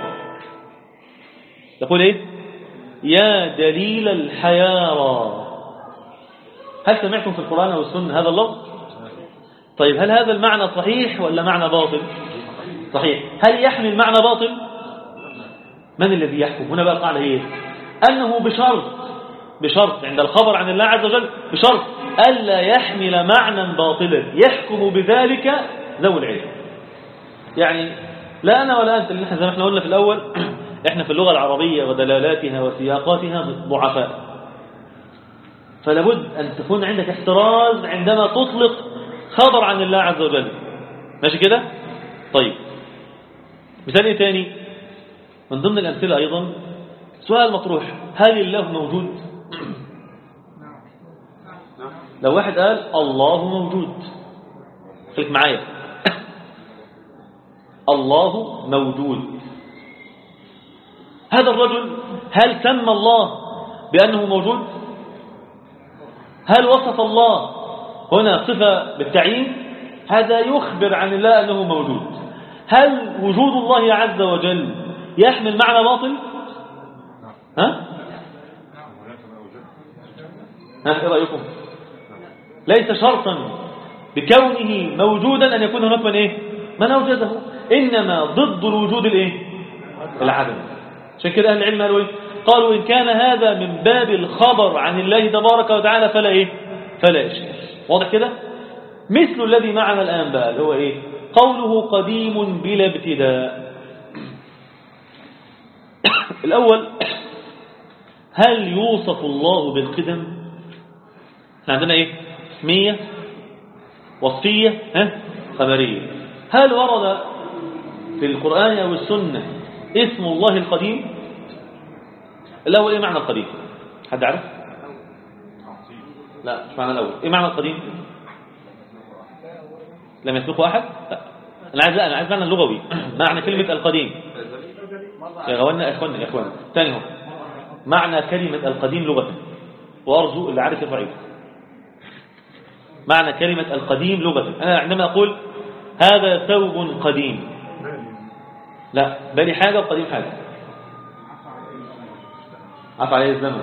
يقول إيه؟ يا دليل الحيارى. هل سمعتم في القرآن والسنة هذا اللفظ؟ طيب هل هذا المعنى صحيح ولا معنى باطل؟ صحيح. هل يحمل معنى باطل؟ من الذي يحكم هنا بقى؟ القاعدة ايه؟ أنه بشرط عند الخبر عن الله عز وجل، بشرط ألا يحمل معنى باطلا يحكم بذلك ذو العلم. يعني لا أنا ولا أنت، اللي زي ما احنا قلنا في الأول احنا في اللغة العربية ودلالاتها وسياقاتها ضعفاء، فلابد أن تكون عندك احتراز عندما تطلق خبر عن الله عز وجل. ماشي كده؟ طيب مثال ايه تاني من ضمن الأمثلة أيضا؟ سؤال مطروح: هل الله موجود؟ لو واحد قال الله موجود، خليك معايا، الله موجود، هذا الرجل هل سمى الله بأنه موجود؟ هل وصف الله هنا صفة بالتعيين؟ هذا يخبر عن الله أنه موجود. هل وجود الله عز وجل يحمل معنى باطل؟ ها؟ ايه رأيكم؟ ليس شرطا بكونه موجودا أن يكون هناك من ايه؟ من أوجده، إنما ضد الوجود الايه؟ العدم. عشان كده أهل العلم قالوا ايه؟ قالوا إن كان هذا من باب الخبر عن الله تبارك وتعالى فلا ايه؟ فلا إشكال. واضح كده؟ مثل الذي معنا الآن بقى اللي هو ايه؟ قوله قديم بلا ابتداء. الأول، هل يوصف الله بالقدم؟ احنا عندنا ايه؟ اسمية، وصفية، خبرية. هل ورد في القرآن أو السنة اسم الله القديم؟ الأول ايه معنى القديم؟ حد عارف؟ لا مش معنى الأول. ايه معنى القديم؟ لم يسبقه أحد؟ لا. أنا عايز معنى اللغوي معنى كلمة القديم يا إخوانا تاني هم. معنى كلمة القديم لغة، وأرجو اللي عارف يرفع ايده. معنى كلمة القديم لغة، أنا عندما أقول هذا ثوب قديم، لا بالي حاجة وقديم حاجة. عفى عليه الزمن.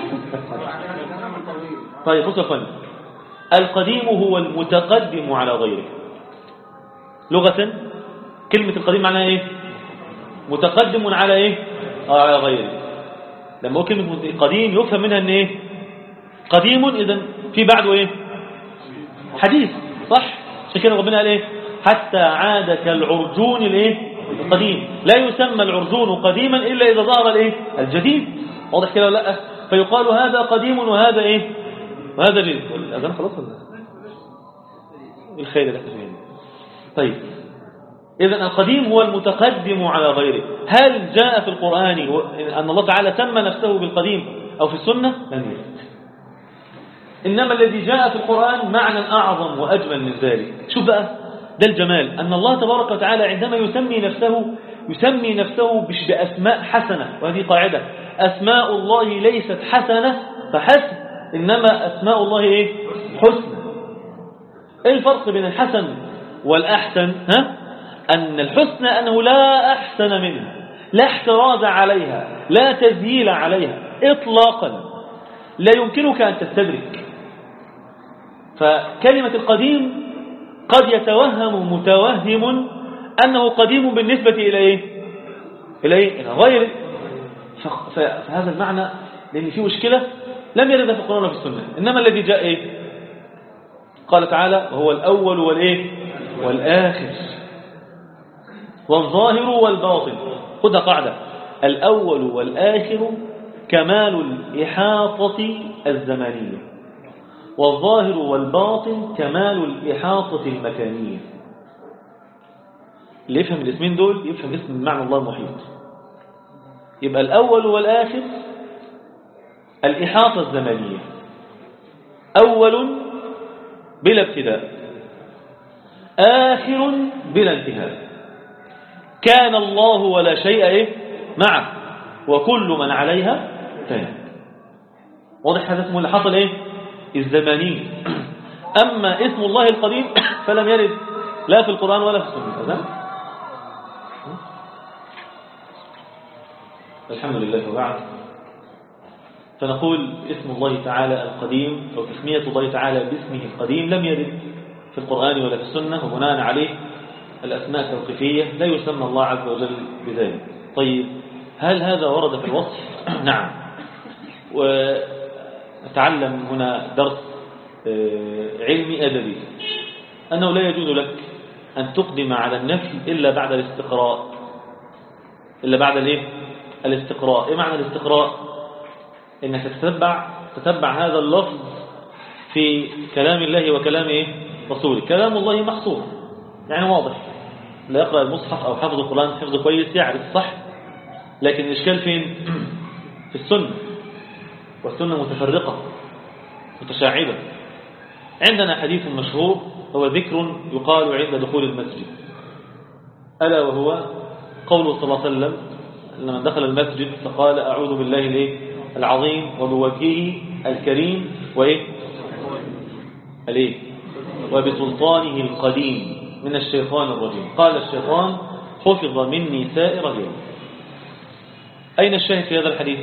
طيب بصوا يا اخوانا، القديم هو المتقدم على غيره لغة. كلمة القديم معناها ايه؟ متقدم على ايه؟ على غيره. لما أقول كلمة قديم يفهم منها ان ايه؟ قديم اذا في بعده ايه؟ حديث، صح؟ عشان كده ربنا قال ايه؟ حتى عاد كالعرجون الايه؟ القديم. لا يسمى العرجون قديما الا اذا ظهر الايه؟ الجديد. واضح كده ولا لا؟ فيقال هذا قديم وهذا ايه؟ وهذا جديد. الاذان خلاص ولا الخير ده فين؟ طيب اذا القديم هو المتقدم على غيره. هل جاء في القرآن ان الله تعالى سمى نفسه بالقديم او في السنة؟ لم يرد. إنما الذي جاء في القرآن معنى أعظم وأجمل من ذلك. شوف بقى ده الجمال، أن الله تبارك وتعالى عندما يسمي نفسه بأسماء حسنة. وهذه قاعدة، أسماء الله ليست حسنة فحسن، إنما أسماء الله إيه؟ حسنة. إيه الفرق بين الحسن والأحسن؟ أن الحسنى أنه لا أحسن منها، لا احتراز عليها، لا تذييل عليها إطلاقا، لا يمكنك أن تستدرك. فكلمة القديم قد يتوهم متوهم أنه قديم بالنسبة إلى إيه؟ إلى غيره. فهذا المعنى لأن فيه مشكلة لم يرد في القرآن وفي السنة. إنما الذي جاء إيه؟ قال تعالى وهو الأول والإيه؟ والآخر والظاهر والباطن. خذها قاعدة، الأول والآخر كمال الإحاطة الزمانية، والظاهر والباطن كمال الإحاطة المكانية. اللي يفهم الاسمين دول يفهم اسم معنى الله المحيط. يبقى الأول والآخر الإحاطة الزمانية، أول بلا ابتداء، آخر بلا انتهاء، كان الله ولا شيء إيه؟ معه، وكل من عليها فان. واضح هذا اسمه اللي حصل إيه؟ الزماني. أما اسم الله القديم فلم يرد لا في القرآن ولا في السنة. الحمد لله وبعد. فنقول اسم الله تعالى القديم أو تسمية الله تعالى باسمه القديم لم يرد في القرآن ولا في السنة، وبناء عليه الأسماء التوقيفية لا يسمى الله عز وجل بذلك. طيب هل هذا ورد في الوصف؟ نعم. ونتعلم هنا درس علمي أدبي، أنه لا يجوز لك أن تقدم على النفي إلا بعد الاستقراء. إلا بعد الاستقراء. إيه معنى الاستقراء؟ إنك تتبع هذا اللفظ في كلام الله وكلام رسوله. كلام الله محصور يعني واضح، لا يقرأ المصحف أو حفظ القرآن حفظ كويس يعرف صح، لكن الإشكال فين؟ في السنة، والسنة متفرقة متشعبة. عندنا حديث مشهور هو ذكر يقال عند دخول المسجد، ألا وهو قوله صلى الله عليه وسلم لما دخل المسجد فقال أعوذ بالله العظيم وبوجهه الكريم وبسلطانه القديم من الشيطان الرجيم. قال الشيطان حفظ مني سائر اليوم. أين الشاهد في هذا الحديث؟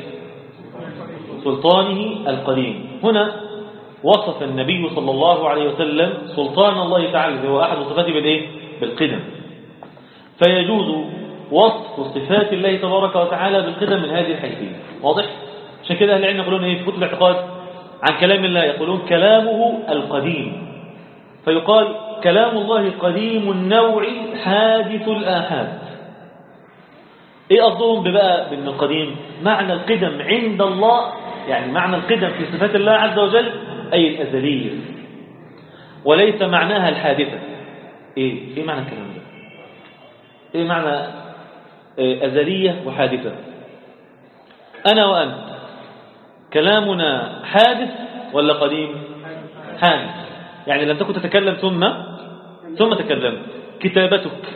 سلطانه القديم. هنا وصف النبي صلى الله عليه وسلم سلطان الله تعالى، هو أحد صفاته بالقدم. فيجوز وصف صفات الله تبارك وتعالى بالقدم من هذه الحيثية. واضح؟ عشان كده أهل العلم يقولون في كتب الاعتقاد عن كلام الله يقولون كلامه القديم، فيقال كلام الله قديم النوع حادث الآحاد. ايه قصدهم بأن القديم؟ معنى القدم عند الله، يعني معنى القدم في صفات الله عز وجل أي الأزلية، وليس معناها الحادثة. ايه معنى الكلام ده؟ ايه معنى أزلية وحادثة؟ أنا وأنت كلامنا حادث ولا قديم؟ حادث، يعني لم تكن تتكلم ثم تكلمت. كتابتك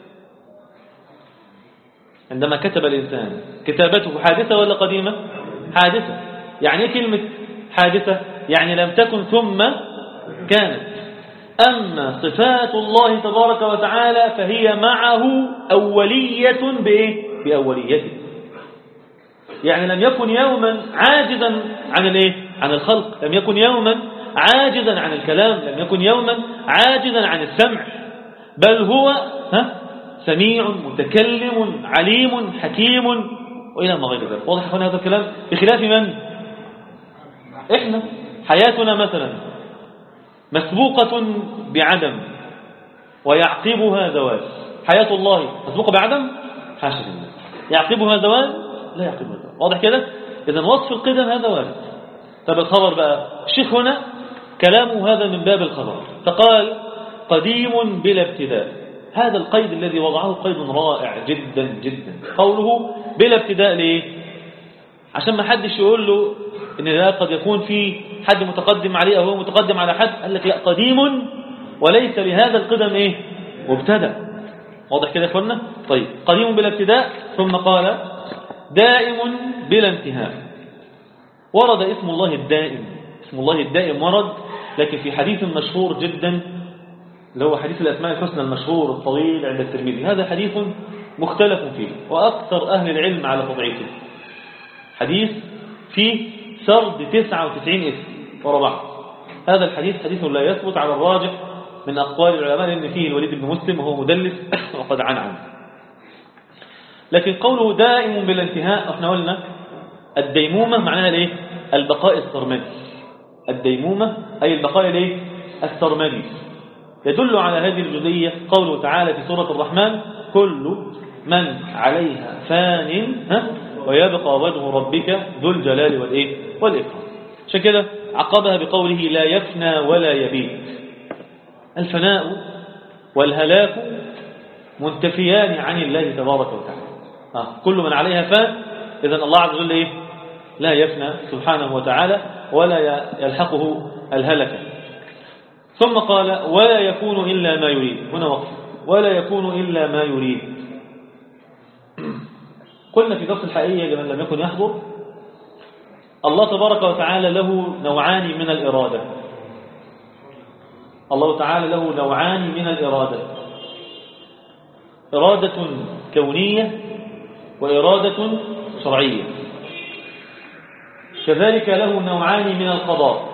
عندما كتب الإنسان كتابته حادثة ولا قديمة؟ حادثة. يعني ايه كلمة حادثة؟ يعني لم تكن ثم كانت. أما صفات الله تبارك وتعالى فهي معه أولية بأوليته، يعني لم يكن يوما عاجزا عن الخلق، لم يكن يوما عاجزا عن الكلام، لم يكن يوما عاجزا عن السمع، بل هو سميع متكلم عليم حكيم وإلى ما غير ذلك. واضح هنا هذا الكلام؟ بخلاف من؟ إحنا حياتنا مثلا مسبوقة بعدم ويعقبها زوال. حياة الله مسبوقة بعدم؟ حاشا لله. يعقبها زوال؟ لا يعقبها زوال. واضح كده؟ إذن وصف القدم هذا وارد. طب الخبر بقى، الشيخ هنا كلامه هذا من باب الخبر، فقال قديم بلا ابتداء. هذا القيد الذي وضعه قيد رائع جدا جدا. قوله بلا ابتداء ليه؟ عشان ما حدش يقول له إن لا قد يكون في حد متقدم عليه أو هو متقدم على حد، قال لك لا، قديم وليس لهذا القدم إيه؟ مبتدأ. واضح كده يا اخوانا؟ طيب، قديم بلا ابتداء. ثم قال دائم بلا انتهاء. ورد اسم الله الدائم، اسم الله الدائم ورد، لكن في حديث مشهور جدا اللي هو حديث الأسماء الحسنى المشهور الطويل عند الترمذي، هذا حديث مختلف فيه وأكثر أهل العلم على تضعيفه. حديث فيه سرد 99 اسم ورا بعض. هذا الحديث حديث لا يثبت على الراجح من أقوال العلماء، لأن فيه الوليد بن مسلم وهو مدلس وقد عنعن. لكن قوله دائم بلا انتهاء، احنا قلنا الديمومة معناها الايه؟ البقاء السرمدي. الديمومة أي البقاء الايه؟ السرمدي. يدل على هذه الجزئية قوله تعالى في سورة الرحمن كل من عليها فان ويبقى وجه ربك ذو الجلال والإيه؟ والإكرام. عشان كده عقبها بقوله لا يفنى ولا يبيد. الفناء والهلاك منتفيان عن الله تبارك وتعالى. كل من عليها فان، إذن الله عز وجل إيه؟ لا يفنى سبحانه وتعالى ولا يلحقه الهلكة. ثم قال ولا يكون إلا ما يريد. هنا وقف ولا يكون إلا ما يريد. قلنا في درس الحقيقة لمن لم يكن يحضر، الله تبارك وتعالى له نوعان من الإرادة. الله تعالى له نوعان من الإرادة، إرادة كونية وإرادة شرعية. كذلك له نوعان من القضاء،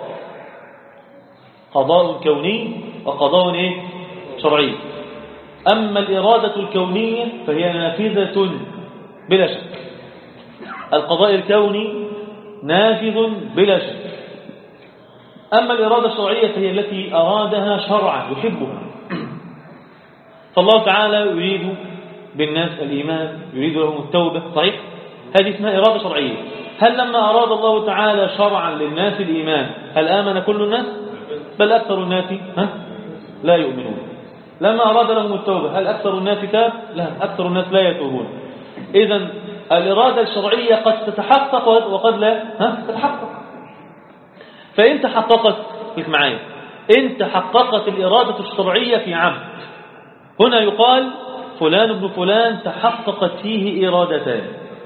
قضاء كوني وقضاء إيه؟ شرعي. أما الإرادة الكونية فهي نافذة بلا شك، القضاء الكوني نافذ بلا شك. أما الإرادة الشرعية فهي التي أرادها شرعا يحبها. فالله تعالى يريد بالناس الإيمان، يريد لهم التوبة، صحيح؟ هذه اسمها إرادة شرعية. هل لما أراد الله تعالى شرعا للناس الإيمان هل آمن كل الناس؟ بل أكثر الناس لا يؤمنون. لما أراد لهم التوبة هل أكثر الناس تاب؟ لا، أكثر الناس لا يتوبون. إذن الإرادة الشرعية قد تتحقق وقد لا تتحقق. فإن تحققت، كيف معايا؟ إن تحققت الإرادة الشرعية في عبد، هنا يقال فلان ابن فلان تحققت فيه إرادتان،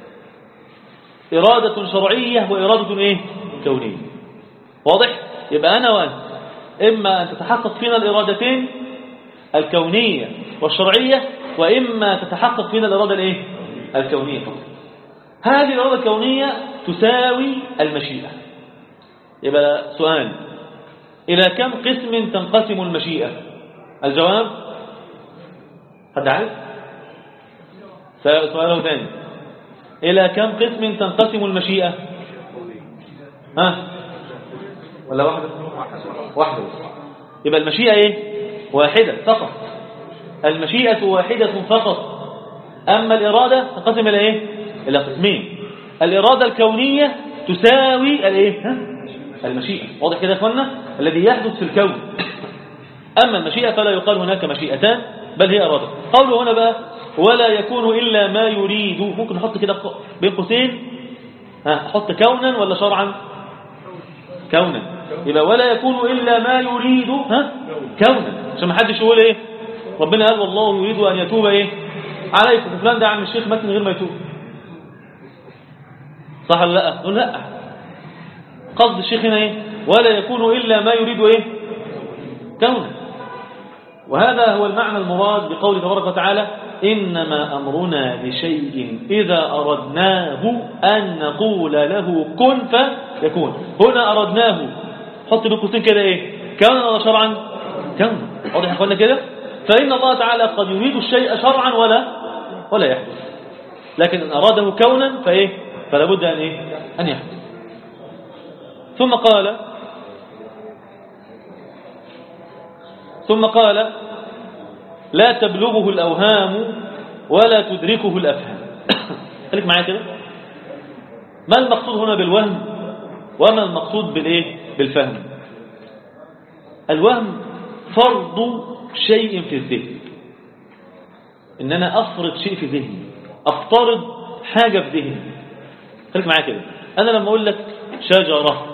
إرادة شرعية وإرادة إيه؟ كونية. واضح؟ يبقى أنا وأنت إما أن تتحقق فينا الإرادتين الكونية والشرعية، وإما تتحقق فينا الإرادة الإيه؟ الكونية فقط. هذه الإرادة الكونية تساوي المشيئة. يبقى سؤال، إلى كم قسم تنقسم المشيئة؟ الجواب حد عارف؟ سؤاله ثاني، إلى كم قسم تنقسم المشيئة؟ ولا واحدة؟ واحدة. يبقى المشيئة إيه؟ واحدة فقط. المشيئة واحدة فقط. أما الإرادة تنقسم إلى إيه؟ إلى قسمين. الإرادة الكونية تساوي الإيه؟ المشيئة. واضح كده يا اخوانا؟ الذي يحدث في الكون. أما المشيئة فلا يقال هناك مشيئتان، بل هي إرادة. قوله هنا بقى ولا يكون إلا ما يريد، ممكن نحط كده بين قوسين، حط كونا ولا شرعا؟ كونا. يبقى ولا يكون إلا ما يريد كونا، عشان ما حدش يقول إيه ربنا قال والله يريد أن يتوب إيه عليكم، فلان ده عم الشيخ مات من غير ما يتوب، صح ولا لا؟ نقول لا، قصد الشيخ هنا إيه؟ ولا يكون إلا ما يريد إيه كونا. وهذا هو المعنى المراد بقوله تبارك وتعالى إنما أمرنا لشيء إذا أردناه أن نقول له كن فيكون. هنا أردناه، حط بين قوسين كده إيه؟ كونا ولا شرعا؟ كونا. واضح يا اخوانا كده؟ فإن الله تعالى قد يريد الشيء شرعا ولا يحدث، لكن إن أراده كونا فإيه؟ فلا بد أن إيه؟ أن يحدث. ثم قال لا تبلغه الأوهام ولا تدركه الأفهام. خليك معايا كده. ما المقصود هنا بالوهم وما المقصود بالإيه؟ بالفهم؟ الوهم فرض شيء في الذهن، إن أنا أفرض شيء في ذهني، أفترض حاجة في ذهني. خليك معايا كده. أنا لما أقول لك شجرة.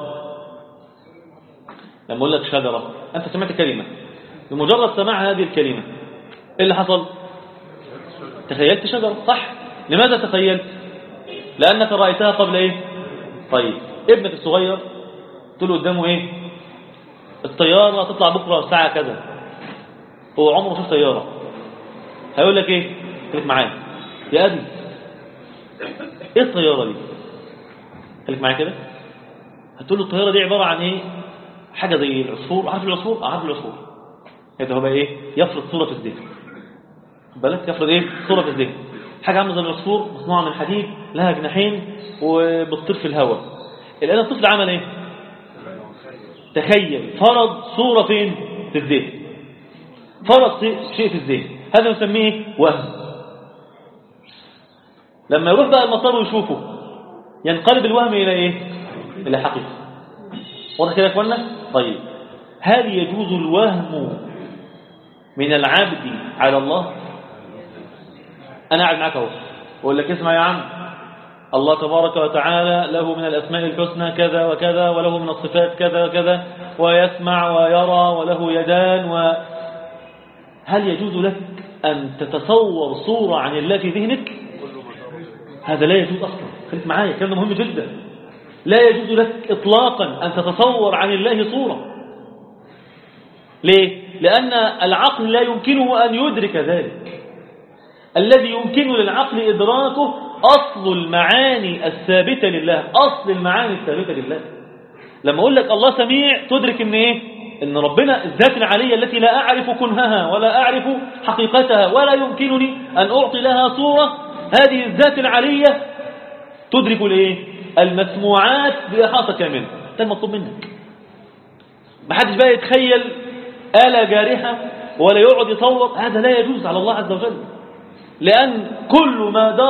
لما أقول لك شجرة أنت سمعت كلمة، بمجرد سماع هذه الكلمة إيه اللي حصل؟ تخيلت شجرة، صح؟ لماذا تخيلت؟ لأنك رأيتها قبل إيه؟ طيب ابنك الصغير تقول قدامه إيه؟ الطيارة تطلع بكرة الساعة كذا، هو عمره شوف طيارة، هيقول لك إيه؟ خليك معايا يا أبي، إيه الطيارة دي؟ خليك معايا كده، هتقول له الطيارة دي عبارة عن إيه؟ حاجة زي العصفور، عارف العصفور؟ عارف العصفور. هذا هو بقى إيه؟ يفرض صورة في الذهن، بالك يفرض إيه؟ صورة في الذهن، حاجة عاملة زي العصفور مصنوعة من حديد لها جناحين وبتطير في الهواء. الآن الطفل عمل إيه؟ تخيل، فرض صورة فين؟ في الذهن، فرض شيء في الذهن، هذا نسميه وهم. لما يروح بقى المطار ويشوفه ينقلب الوهم إلى إيه؟ إلى حقيقة. واضح كده يا اخوانا؟ طيب هل يجوز الوهم من العبد على الله؟ أنا قاعد معك اهو أقول لك اسمع يا عم، الله تبارك وتعالى له من الأسماء الحسنى كذا وكذا، وله من الصفات كذا وكذا، ويسمع ويرى وله يدان هل يجوز لك أن تتصور صورة عن الله في ذهنك؟ هذا لا يجوز أصلا. خليك معايا، كلام مهم جدا. لا يجوز لك إطلاقا أن تتصور عن الله صورة. ليه؟ لأن العقل لا يمكنه أن يدرك ذلك. الذي يمكن للعقل إدراكه أصل المعاني الثابتة لله، أصل المعاني الثابتة لله. لما أقول لك الله سميع تدرك إن إيه؟ إن ربنا الذات العلية التي لا أعرف كنهها ولا أعرف حقيقتها ولا يمكنني أن أعطي لها صورة، هذه الذات العلية تدرك الإيه؟ المسموعات بإحاطة كاملة. ده المطلوب منك. ما حدش بقى يتخيل آلة جارحة ولا يقعد يصور، هذا لا يجوز على الله عز وجل. لأن كل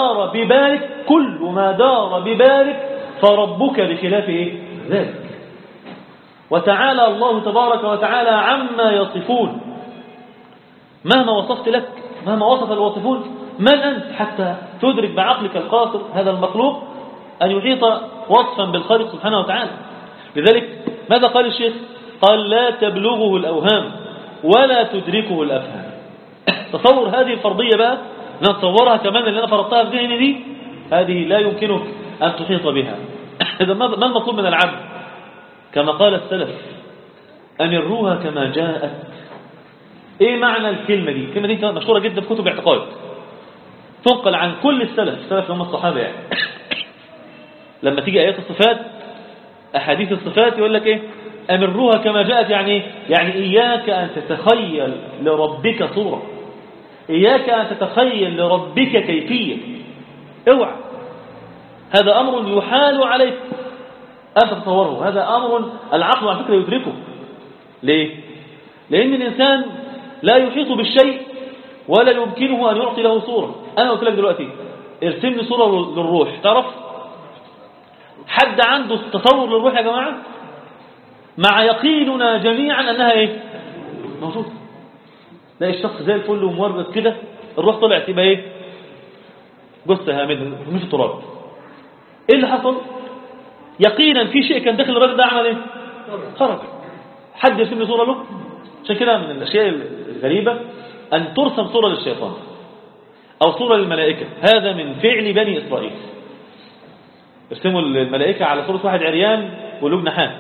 ما دار ببالك فربك بخلاف إيه؟ ذلك. وتعالى الله تبارك وتعالى عما يصفون. مهما وصفت لك، مهما وصف الواصفون، من أنت حتى تدرك بعقلك القاصر هذا المخلوق أن يحيط وصفا بالخالق سبحانه وتعالى. لذلك ماذا قال الشيخ؟ قال لا تبلغه الأوهام ولا تدركه الأفهام. تصور هذه الفرضية بقى، نتصورها كمان اللي أنا فرضتها في ذهني دي، هذه لا يمكنك أن تحيط بها. إذا ما المطلوب من العبد؟ كما قال السلف أمروها كما جاءت. إيه معنى الكلمة دي؟ الكلمة دي مشهورة جدا في كتب اعتقاد، تنقل عن كل السلف هم الصحابة يعني. لما تيجي آيات الصفات، أحاديث الصفات، يقول لك إيه؟ أمروها كما جاءت. يعني إياك أن تتخيل لربك صورة، إياك أن تتخيل لربك كيفية، اوعى. هذا أمر يحال عليك أن تتصوره، هذا أمر العقل على فكرة يدركه. ليه؟ لأن الإنسان لا يحيط بالشيء ولا يمكنه أن يعطي له صورة. أنا قلت لك دلوقتي ارسم لي صورة للروح، تعرف؟ حد عنده تصور للروح يا جماعة؟ مع يقيننا جميعا أنها إيه؟ موجودة. تلاقي الشخص زي الفل ومورد كده، الروح طلعت يبقى إيه؟ جثة هامدة مش التراب. إيه اللي حصل؟ يقينا في شيء كان داخل الراجل ده عمل إيه؟ خرج. حد يرسم لي صورة له؟ عشان كده من الأشياء الغريبة أن ترسم صورة للشيطان أو صورة للملائكة. هذا من فعل بني إسرائيل. يرسموا الملائكة على صورة واحد عريان وله جناحات.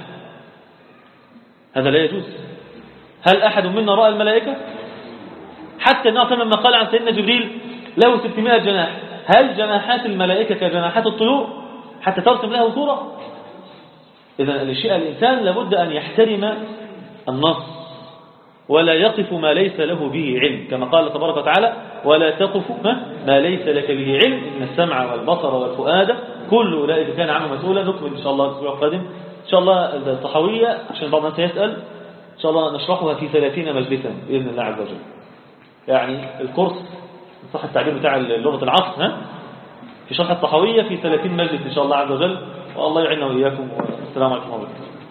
هذا لا يجوز. هل أحد منا رأى الملائكة؟ حتى النبي لما قال عن سيدنا جبريل له 600 جناح، هل جناحات الملائكة كجناحات الطيور حتى ترسم له صورة؟ إذن الإنسان لابد أن يحترم النص ولا يقف ما ليس له به علم، كما قال تبارك وتعالى ولا تقف ما ليس لك به علم إن السمع والبصر والفؤاد كل أولئك كان عنه مسؤولا. نكمل إن شاء الله الأسبوع القادم إن شاء الله الطحاوية، عشان بعض الناس يسأل، إن شاء الله نشرحها في 30 مجلسا بإذن الله عز وجل. يعني الكورس صح التعبير بتاع لغة العصر في شرح الطحاوية في 30 مجلس إن شاء الله عز وجل، والله يعيننا وإياكم، والسلام عليكم ورحمة الله.